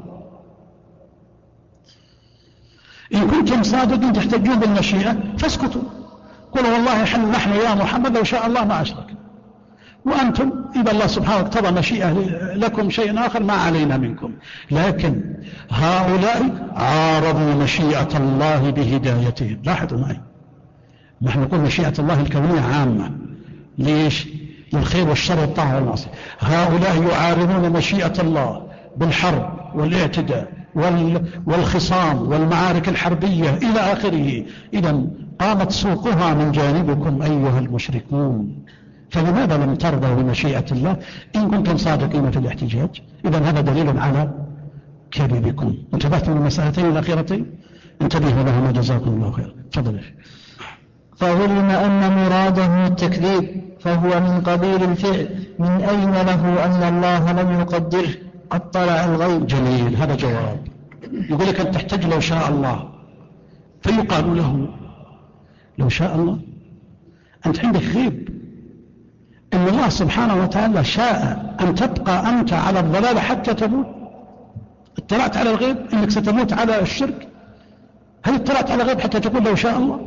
إن كنتم صادقين تحتجون بالمشيئة فاسكتوا، قولوا والله نحن يا محمد لو شاء الله ما أشركنا، وأنتم إذا الله سبحانه اقتضى مشيئة لكم شيء آخر ما علينا منكم. لكن هؤلاء عارضوا مشيئة الله بهدايتهم. لاحظوا معي، نحن نقول مشيئة الله الكونية عامة، ليش؟ للخير والشر والطاعة والمعصية. هؤلاء يعارضون مشيئة الله بالحرب والاعتداء والخصام والمعارك الحربية إلى آخره. إذن قامت سوقها من جانبكم أيها المشركون، فلماذا لم ترضوا بمشيئة الله إن كنتم صادقين في الاحتجاج؟ إذن هذا دليل على كذبكم. انتبهتم من المسألتين الأخيرتين؟ انتبهوا لهما جزاكم الله خير. تفضل. فعلم أن مراده التكذيب فهو من قبيل الفعل، من أين له أن الله لم يقدره قد طلع الغيب؟ جميل، هذا جواب. يقول لك أن تحتج لو شاء الله، فيقال له لو شاء الله أنت عندك غيب، إن الله سبحانه وتعالى شاء أن تبقى أنت على الضلال حتى تموت. اطلعت على الغيب إنك ستموت على الشرك؟ هل اطلعت على الغيب حتى تقول لو شاء الله؟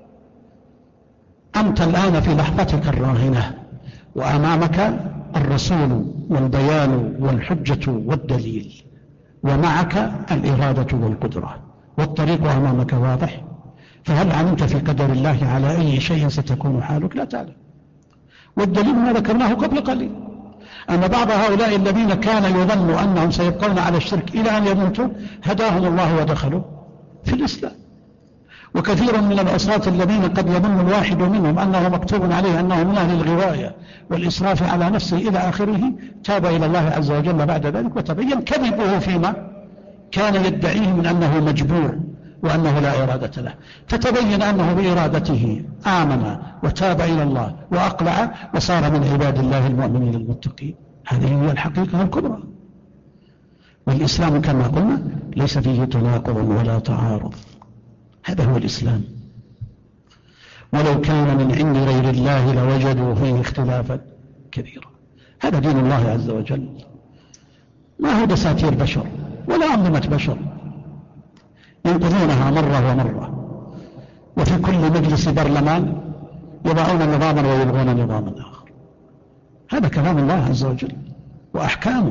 أنت الآن في لحظتك الراهنة وأمامك الرسول والبيان والحجة والدليل، ومعك الإرادة والقدرة، والطريق أمامك واضح. فهل علمت في قدر الله على أي شيء ستكون حالك؟ لا تعلم. والدليل ما ذكرناه قبل قليل، أن بعض هؤلاء الذين كان يظن أنهم سيبقون على الشرك إلى أن يموتوا هداهم الله ودخلوا في الإسلام. وكثير من العصاة الذين قد يظن الواحد منهم أنه مكتوب عليه أنه من أهل الغواية والإسراف على نفسه إلى آخره تاب إلى الله عز وجل بعد ذلك وتبين كذبه فيما كان يدعيه من أنه مجبور وأنه لا إرادة له، فتبين أنه بإرادته آمن وتاب إلى الله وأقلع وصار من عباد الله المؤمنين المتقين. هذه هي الحقيقة الكبرى. والإسلام كما قلنا ليس فيه تناقض ولا تعارض، هذا هو الإسلام. ولو كان من عند غير الله لوجدوا فيه اختلافا كثيرا. هذا دين الله عز وجل، ما هو دساتير بشر ولا أنظمة بشر ينقذونها مرة ومرة، وفي كل مجلس برلمان يضعون نظاما ويبغون نظاما آخر. هذا كلام الله عز وجل وأحكامه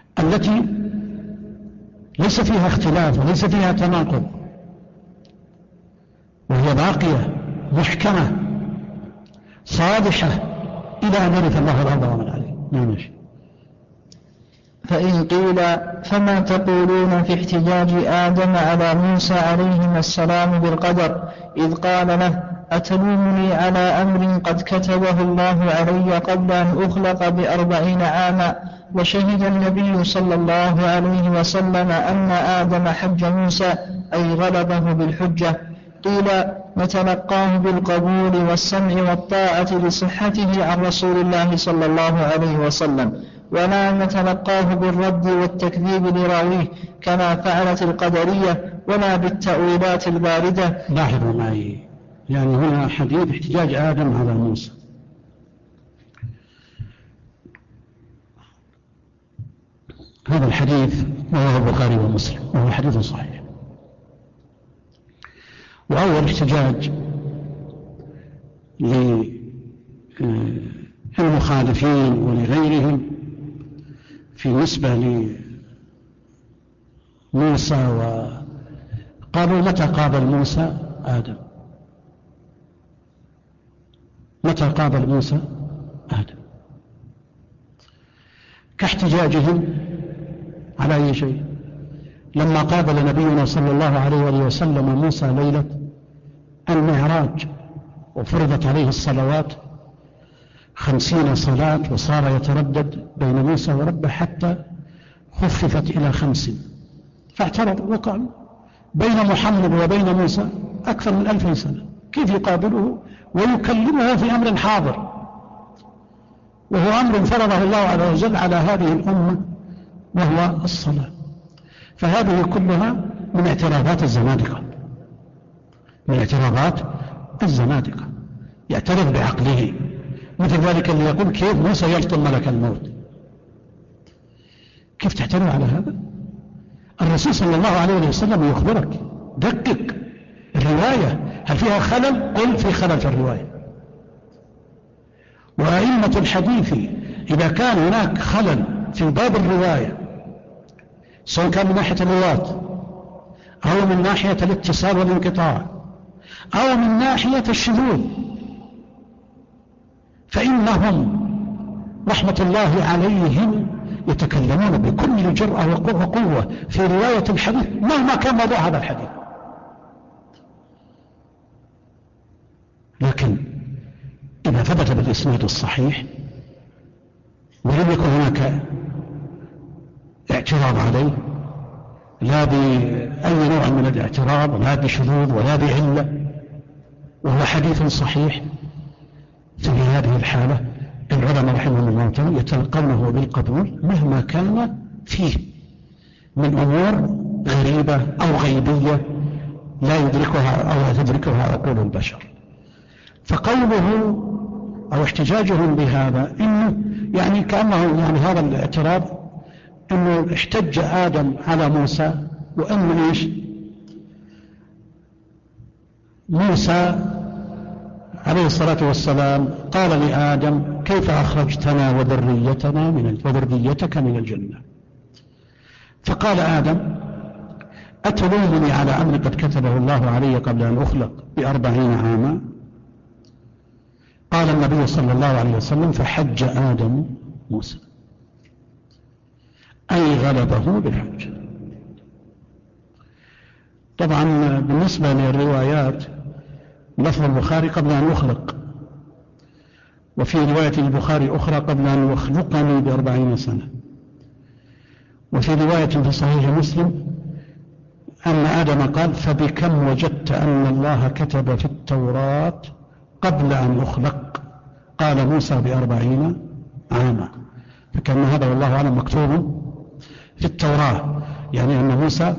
التي ليس فيها اختلاف وليس فيها تناقض. باقية محكمة صالحة إلى أن يرث الله الأرض ومن عليه. نعم. فإن قيل فما تقولون في احتجاج آدم على موسى عليهما السلام بالقدر إذ قال له أتلومني على أمر قد كتبه الله علي قبل أن أخلق ب40 عاما وشهد النبي صلى الله عليه وسلم أن آدم حج موسى أي غلبه بالحجة. قيل نتلقاه بالقبول والسمع والطاعة لصحته عن رسول الله صلى الله عليه وسلم ولا نتلقاه بالرد والتكذيب لراويه كما فعلت القدرية ولا بالتأويلات الباردة. لاحظوا معي، يعني هنا حديث احتجاج آدم على موسى، هذا الحديث رواه البخاري ومسلم وهو حديث صحيح. وأول احتجاج للمخالفين ولغيرهم في نسبة لموسى، وقالوا متى قابل موسى آدم؟ متى قابل موسى آدم؟ كاحتجاجهم على أي شيء لما قابل نبينا صلى الله عليه وسلم موسى ليلة المعراج وفرضت عليه الصلوات 50 صلاة وصار يتردد بين موسى وربه حتى خففت إلى 5، فاعترضوا وقالوا بين محمد وبين موسى أكثر من 1000 سنة، كيف يقابله ويكلمه في أمر حاضر وهو أمر فرضه الله عز وجل على هذه الأمة وهو الصلاة؟ فهذه كلها من اعتراضات الزنادقة، من اعتراضات الزنادقة، يعترض بعقله. مثل ذلك اللي يقول كيف موسى يلطم ملك الموت، كيف تعترض على هذا؟ الرسول صلى الله عليه وسلم يخبرك، دقق الرواية هل فيها خلل؟ قل في خلل في الرواية. وأئمة الحديث إذا كان هناك خلل في باب الرواية سواء كان من ناحية الرواة أو من ناحية الاتصال والانقطاع أو من ناحية الشذوذ، فإنهم رحمة الله عليهم يتكلمون بكل جرأة وقوة في رواية الحديث مهما كان موضوع هذا الحديث. لكن إذا ثبت بالإسناد الصحيح ولم يكن هناك اعتراض عليه لا بأي نوع من الاعتراض لا بشذوذ ولا بعلة وهو حديث صحيح، في هذه الحالة العلماء رحمهم الله تعالى يتلقونه بالقبول مهما كان فيه من أمور غريبة أو غيبية لا يدركها أو تدركها عقول البشر. فقوله أو احتجاجهم بهذا إنه يعني كأنه يعني هذا الاعتراض إنه احتج آدم على موسى وأن إيش موسى عليه الصلاة والسلام قال لآدم كيف أخرجتنا وذريتك من الجنة؟ فقال آدم أتلومني على أمر قد كتبه الله علي قبل أن أخلق ب40 عاما؟ قال النبي صلى الله عليه وسلم فحج آدم موسى أي غلبه بالحج. طبعا بالنسبة للروايات لفظ البخاري قبل أن يخلق، وفي رواية البخاري أخرى قبل أن يخلقني ب40 سنة، وفي رواية في صحيح مسلم أن آدم قال فبكم وجدت أن الله كتب في التوراة قبل أن أخلق؟ قال موسى ب40 عاما، فكان هذا والله أعلم مكتوب في التوراة، يعني أن موسى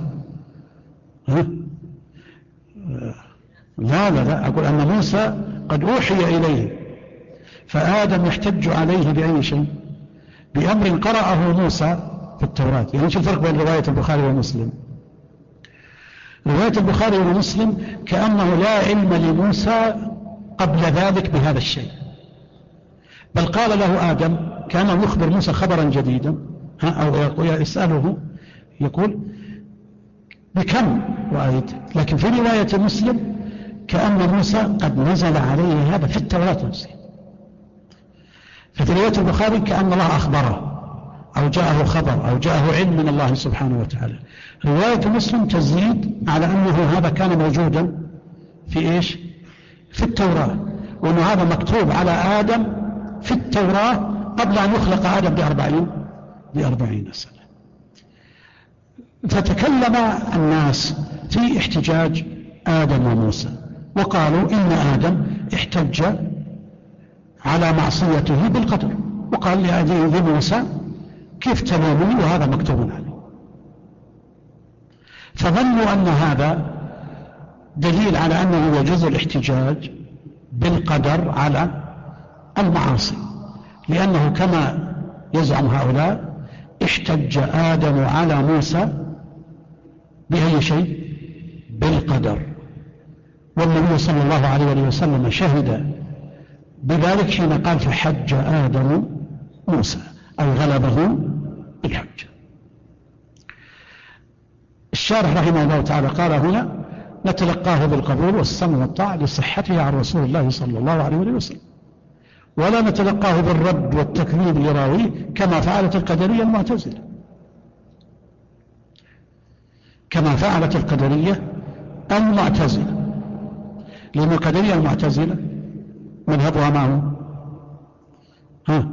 لا أقول أن موسى قد أوحي إليه، فآدم يحتج عليه بأي شيء؟ بأمر قرأه موسى في التوراة. يعني شو الفرق بين رواية البخاري ومسلم؟ رواية البخاري ومسلم كأنه لا علم لموسى قبل ذلك بهذا الشيء، بل قال له آدم كان يخبر موسى خبرا جديدا أو يسأله يقول بكم رأيت. لكن في رواية مسلم كأن موسى قد نزل عليه هذا في التوراة نفسها. في رواية البخاري كأن الله أخبره أو جاءه خبر أو جاءه علم من الله سبحانه وتعالى. رواية مسلم تزيد على أنه هذا كان موجودا في إيش؟ في التوراة، وأن هذا مكتوب على آدم في التوراة قبل أن يخلق آدم ب40 سنة. فتكلم الناس في احتجاج آدم وموسى، وقالوا إن آدم احتج على معصيته بالقدر، وقال لموسى كيف تلومني وهذا مكتوب عليه. فظنوا أن هذا دليل على أنه يجوز الاحتجاج بالقدر على المعاصي، لأنه كما يزعم هؤلاء احتج آدم على موسى بأي شيء؟ بالقدر. والنبي صلى الله عليه وسلم شهد بذلك حين قال فحج آدم موسى، أي غلبه بالحج. الشارح رحمه الله تعالى قال هنا نتلقاه بالقبول والسمع والطاعة لصحته عن رسول الله صلى الله عليه وسلم، ولا نتلقاه بالرد والتكذيب لراويه كما فعلت القدرية المعتزلة، كما فعلت القدرية المعتزلة. لأن القدرية المعتزلة مذهبها ما هو؟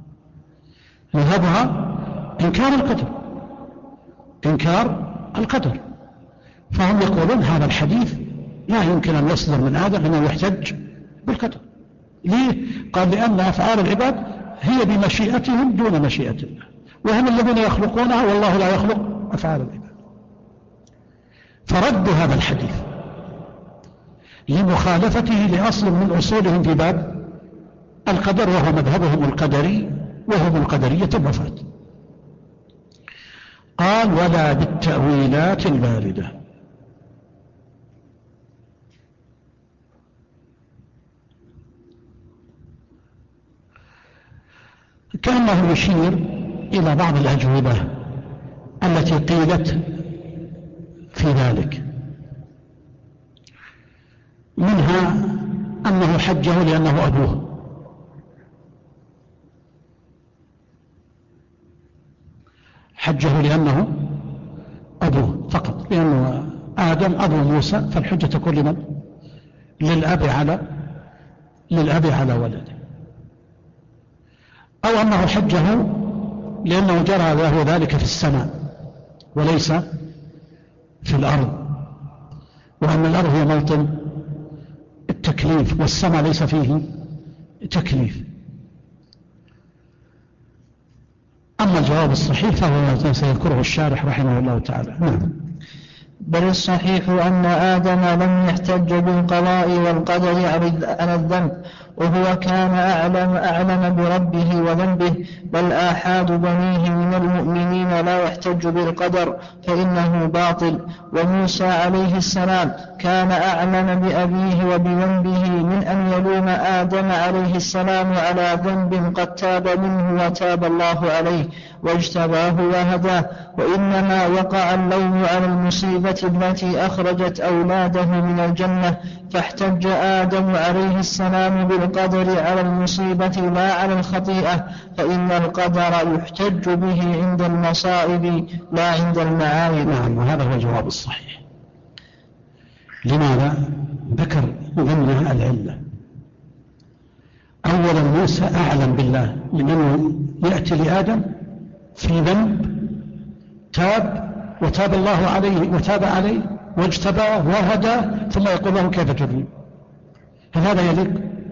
مذهبها إنكار القدر، إنكار القدر. فهم يقولون هذا الحديث لا يمكن أن يصدر من آدم أنه يحتج بالقدر. ليه؟ قال لأن أفعال العباد هي بمشيئتهم دون مشيئة الله، وهم الذين يخلقونها والله لا يخلق أفعال العباد. فردوا هذا الحديث لمخالفته لأصل من أصولهم في باب القدر، وهو مذهبهم القدري، وهم القدرية الوفاة. قال ولا بالتأويلات الباردة. كأنه يشير إلى بعض الأجوبة التي قيلت في ذلك، منها أنه حجه لأنه أبوه، حجه لأنه أبوه فقط، لأنه آدم أبو موسى، فالحجة تكون لمن؟ للأب على ولده. أو أنه حجه لأنه جرى له ذلك في السماء وليس في الأرض، وأن الأرض هي موطن التكليف والسماء ليس فيه تكليف. أما الجواب الصحيح فهو سيذكره الشارح رحمه الله تعالى. نعم. بل الصحيح أن آدم لم يحتج بالقضاء والقدر على الذنب، وهو كان أعلم بربه وذنبه، بل آحاد بنيه من المؤمنين لا يحتج بالقدر فإنه باطل. وموسى عليه السلام كان أعلم بأبيه وبذنبه من أن يلوم آدم عليه السلام على ذنب قد تاب منه وتاب الله عليه واجتباه وهداه، وإنما وقع اللوم على المصيبة التي أخرجت أولاده من الجنة، فاحتج آدم عليه السلام بالقدر على المصيبة لا على الخطيئة، فإن القدر يحتج به عند المصائب لا عند المعايب. نعم، وهذا هو الجواب الصحيح. لماذا؟ ذكر ضمنها العلة. أولا موسى أعلم بالله من أنه يأتي لآدم في ذنب وتاب الله عليه وتاب عليه واجتباه وهداه، ثم يقول له كيف تذنب؟ هل هذا يليق؟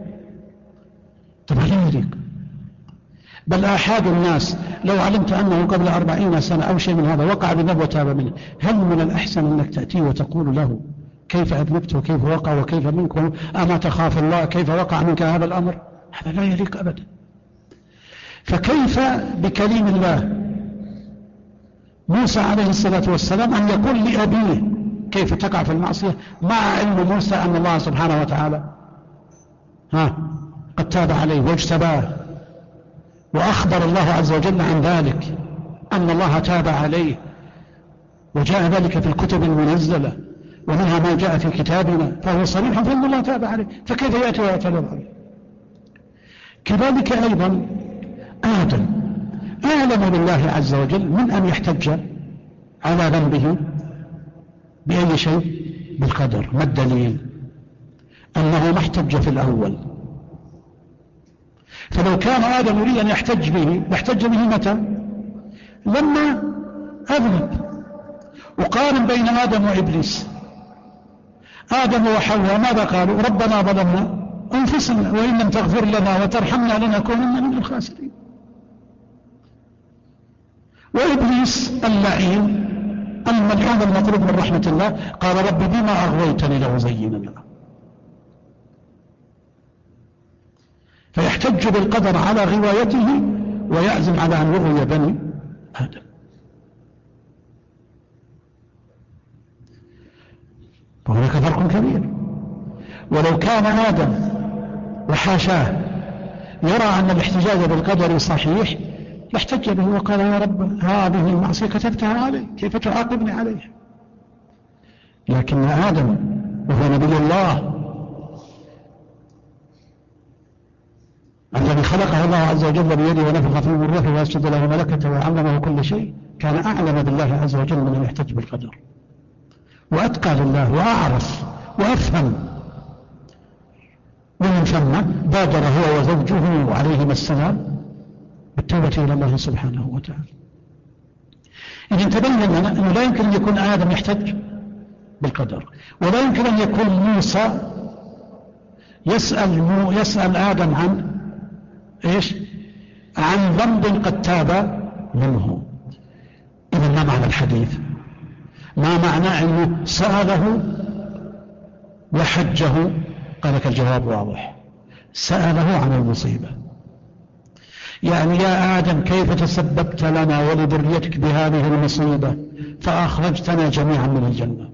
طبعا لا يليق. بل آحاد الناس لو علمت أنه قبل 40 سنة أو شيء من هذا وقع بذنب وتاب منه، هل من الأحسن أنك تأتيه وتقول له كيف أذنبت وكيف وقع وكيف منك، أما تخاف الله كيف وقع منك هذا الأمر؟ هذا لا يليق أبدا. فكيف بكليم الله موسى عليه الصلاة والسلام أن يقول لأبيه كيف تقع في المعصية، مع علم موسى أن الله سبحانه وتعالى قد تاب عليه واجتباه، وأخبر الله عز وجل عن ذلك أن الله تاب عليه، وجاء ذلك في الكتب المنزلة، ومنها ما جاء في كتابنا فهو صريح فإن الله تاب عليه، فكيف يأتي ويعترض عليه؟ كذلك أيضا آدم أعلم بالله عز وجل من أن يحتج على ذنبه بأي شيء؟ بالقدر. ما الدليل؟ أنه ما احتج في الأول. فلو كان آدم يريد أن يحتج به لاحتج به متى؟ لما أذنب. وقارن بين آدم وإبليس. آدم وحواء ماذا قالوا؟ ربنا ظلمنا أنفسنا وإن لم تغفر لنا وترحمنا لنكونن من الخاسرين. وإبليس اللعين الملعون المطرود من رحمة الله قال رب بما أغويتني لأزينن لهم. فيحتج بالقدر على غوايته ويعزم على أن يغوي بني آدم. وهناك فرق كبير. ولو كان آدم وحاشاه يرى أن الاحتجاج بالقدر صحيح لاحتج به وقال يا رب هذه المعصية كتبتها علي كيف تعاقبني عليها؟ لكن آدم وهو نبي الله الذي خلقه الله عز وجل بيده ونفخ فيه من روحه واسجد له ملكته وعلمه كل شيء كان أعلم بالله عز وجل من أن يحتج بالقدر وأتقى لله وأعرف وأفهم. ومن ثم بادر هو وزوجه عليهما السلام بالتوبة إلى الله سبحانه وتعالى. إذن تبين لنا أنه لا يمكن أن يكون آدم يحتج بالقدر، ولا يمكن أن يكون موسى يسأل آدم عن إيش؟ عن ذنب قد تاب منه. إذن ما معنى الحديث؟ ما معنى أنه سأله وحجه؟ قال لك الجواب واضح، سأله عن المصيبة. يعني يا آدم كيف تسببت لنا ولذريتك بهذه المصيبة فأخرجتنا جميعا من الجنة؟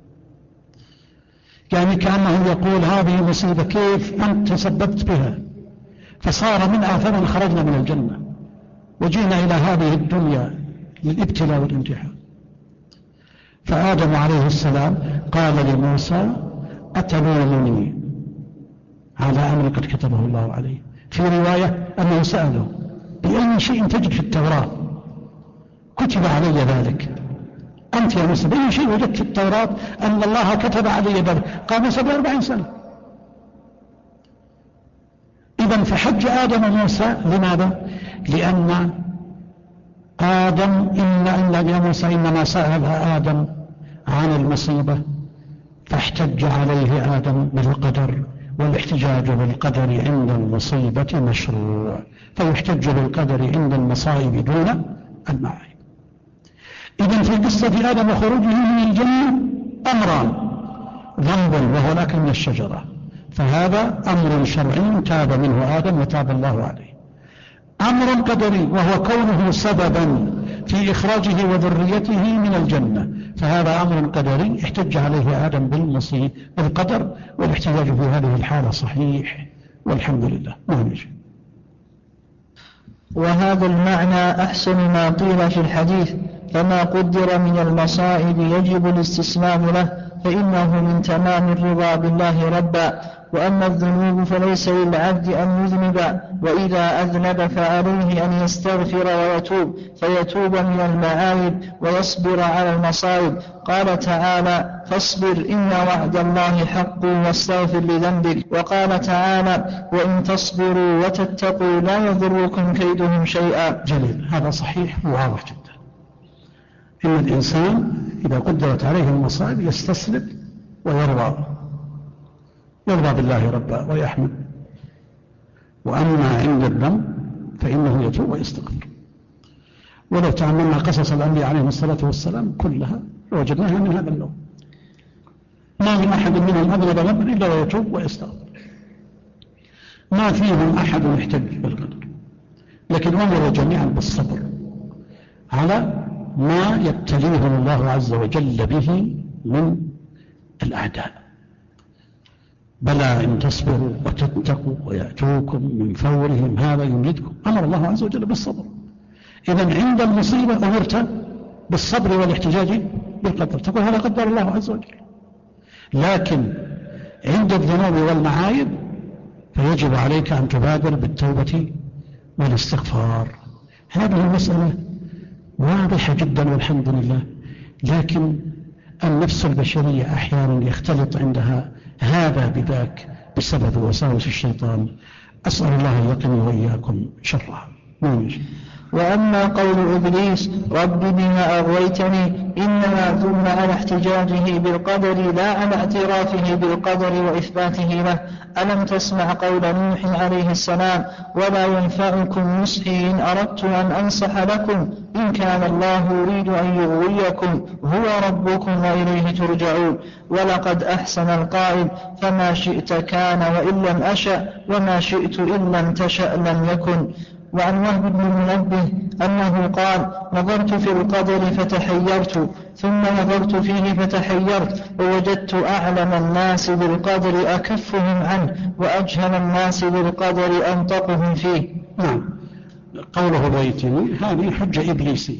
يعني كأنه يقول هذه مصيبة كيف أنت تسببت بها فصار من آثار خرجنا من الجنة وجينا إلى هذه الدنيا للابتلاء والامتحان. فآدم عليه السلام قال لموسى أتلومني على أمر قد كتبه الله عليه. في رواية أنه سأله بأي شيء تجد في التوراة كتب علي ذلك؟ أنت يا موسى بأي شيء وجدت في التوراة أن الله كتب علي ذلك؟ قال موسى ب40 سنة. إذن فحج آدم موسى لماذا؟ لأن آدم إن يا موسى إنما سأل آدم عن المصيبة فاحتج عليه آدم بالقدر، والاحتجاج بالقدر عند المصيبة مشروع، فيحتج بالقدر عند المصائب دون المعايب. إذن في قصة آدم وخروجه من الجنة أمران: ذنب وهو الأكل من الشجرة، فهذا أمر شرعي تاب منه آدم وتاب الله عليه. أمر قدري وهو كونه سببا في إخراجه وذريته من الجنة، فهذا أمر قدري احتج عليه آدم بالقدر، والاحتجاج في هذه الحالة صحيح والحمد لله. وهذا المعنى أحسن ما قيل في الحديث، فما قدر من المصائب يجب الاستسلام له، فإنه من تمام الرضا بالله ربا. وأما الذنوب فليس للعبد أن يذنب، وإذا أذنب فعليه أن يستغفر ويتوب، فيتوب من المعايب ويصبر على المصائب. قال تعالى: فاصبر إن وعد الله حق واستغفر لذنبك. وقال تعالى: وإن تصبروا وتتقوا لا يضركم كيدهم شيئا. جميل، هذا صحيح وواضح جدا. إن الإنسان إذا قدرت عليه المصائب يستسلم ويرضى بالله ربا ويحمد. وأما عند الذنب فإنه يتوب ويستغفر. ولو تأملنا قصص الأنبياء عليهم الصلاة والسلام كلها وجدناها من هذا النوع، ما من أحد منهم أذنب ذنبا إلا ويتوب ويستغفر، ما فيهم أحد يحتج بالقدر، لكن أمروا جميعا بالصبر على ما يبتليهم الله عز وجل به من الأعداء. بلى إن تصبروا وتتقوا ويأتوكم من فورهم هذا يمددكم. أمر الله عز وجل بالصبر. إذن عند المصيبة أمرت بالصبر والاحتجاج بالقدر، تقول هذا قدر الله عز وجل. لكن عند الذنوب والمعايب فيجب عليك أن تبادر بالتوبة والاستغفار. هذه المسألة واضحة جدا والحمد لله، لكن النفس البشرية أحيانا يختلط عندها هذا بذاك بسبب وساوس الشيطان. أسأل الله أن يقني وإياكم شرها. وأما قول إبليس رب بما أغويتني إنما دل على احتجاجه بالقدر لا على اعترافه بالقدر وإثباته له. ألم تسمع قول نوح عليه السلام ولا ينفعكم نصحي إن أردت أن أنصح لكم إن كان الله يريد أن يغويكم هو ربكم وإليه ترجعون. ولقد أحسن القائل فما شئت كان وإن لم أشأ وما شئت إن لم تشأ لم يكن. وعن وهب بن منبه أنه قال نظرت في القدر فتحيرت ثم نظرت فيه فتحيرت ووجدت أعلم الناس بالقدر أكفهم عنه وأجهل الناس بالقدر أنطقهم فيه. نعم، قوله بيتني هذه حجة إبليسية،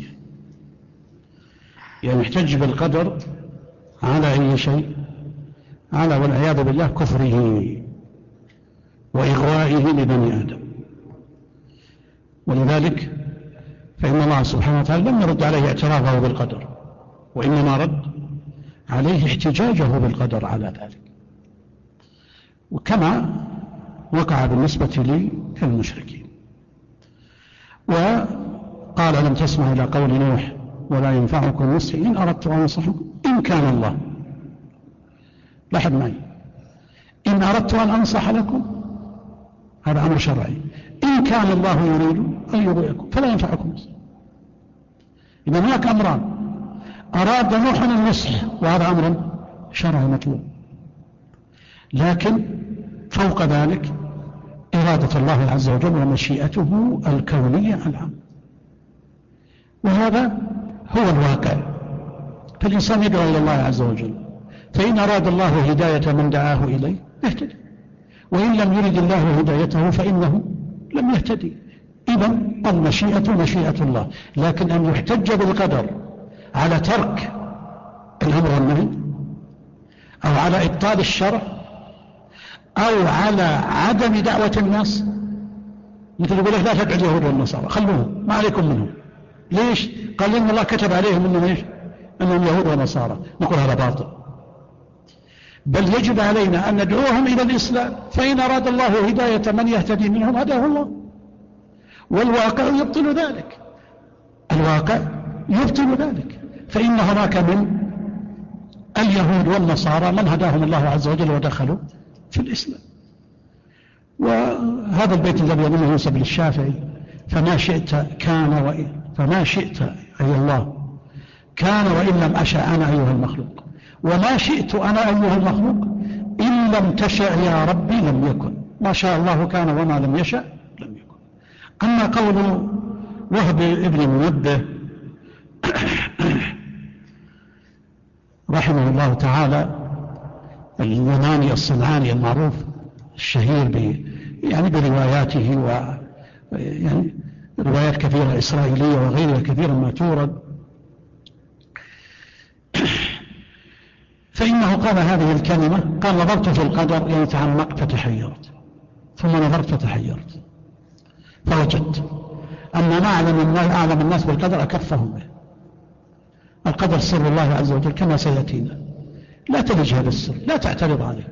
يعني يحتج بالقدر على أي شيء، على والعياذ بالله كفره وإغوائه لبني آدم. ولذلك فإن الله سبحانه وتعالى لم يرد عليه اعترافه بالقدر، وإنما رد عليه احتجاجه بالقدر على ذلك، وكما وقع بالنسبة للمشركين. وقال لم تسمعوا إلى قول نوح ولا ينفعكم نصحي إن أردت أن أنصحكم إن كان الله، لاحظ معي، إن أردت أن أنصح لكم هذا أمر شرعي، إن كان الله يريد أن يغويكم فلا ينفعكم نصح. إذا هناك أمران، أراد نوح النصح وهذا أمر شرعي مطلوب، لكن فوق ذلك إرادة الله عز وجل ومشيئته الكونية العامة، وهذا هو الواقع. فالإنسان يدعو إلى الله عز وجل، فإن أراد الله هداية من دعاه إليه يهتدي، وإن لم يرد الله هدايته فإنه لم يهتدي. إذن المشيئة مشيئة الله، لكن أن يحتج بالقدر على ترك الأمر والنهي أو على إبطال الشرع أو على عدم دعوة الناس، مثل يقول لك لا تدعوا اليهود والنصارى خلوهم ما عليكم منهم. ليش؟ قال إن الله كتب عليهم إنهم إيش؟ أنهم يهود ونصارى. نقول هذا باطل، بل يجب علينا أن ندعوهم إلى الإسلام، فإن أراد الله هداية من يهتدي منهم هداه الله، والواقع يبطل ذلك، الواقع يبطل ذلك. فإن هناك من اليهود والنصارى من هداهم الله عز وجل ودخلوا في الإسلام. وهذا البيت الذي يظنه ينسب للشافعي فما شئت كان وإن، فما شئت أي الله كان وإن لم أشأ أنا أيها المخلوق، وما شئت أنا أيها المخلوق إن لم تشأ يا ربي لم يكن، ما شاء الله كان وما لم يشأ لم يكن. أما قول وهب ابن منبه رحمه الله تعالى اليماني الصنعاني المعروف الشهير يعني برواياته، يعني روايات كثيرة إسرائيلية وغيرها كثيرا ما تورد، فإنه قال هذه الكلمة، قال نظرت في القدر يعني تعمقت فتحيرت، ثم نظرت فتحيرت فوجدت أن ما أعلم الناس بالقدر أكفهم به. القدر سر الله عز وجل كما سيأتينا، لا تلج هذا السر، لا تعترض عليه.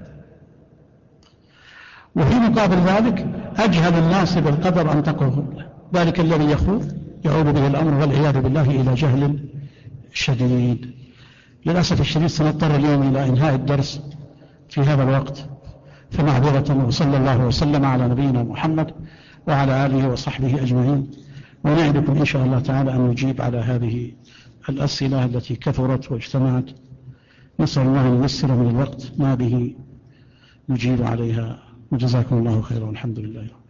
وفي مقابل ذلك أجهل الناس بالقدر أنطقهم له، ذلك الذي يخوض يعود به الأمر والعياذ بالله إلى جهل شديد. للأسف الشديد سنضطر اليوم إلى إنهاء الدرس في هذا الوقت، فمعذرة، وصلى الله وسلم على نبينا محمد وعلى آله وصحبه أجمعين. ونعدكم إن شاء الله تعالى أن نجيب على هذه الأسئلة التي كثرت واجتمعت، نسأل الله أن ييسر من الوقت ما به نجيب عليها، وجزاكم الله خيرا والحمد لله.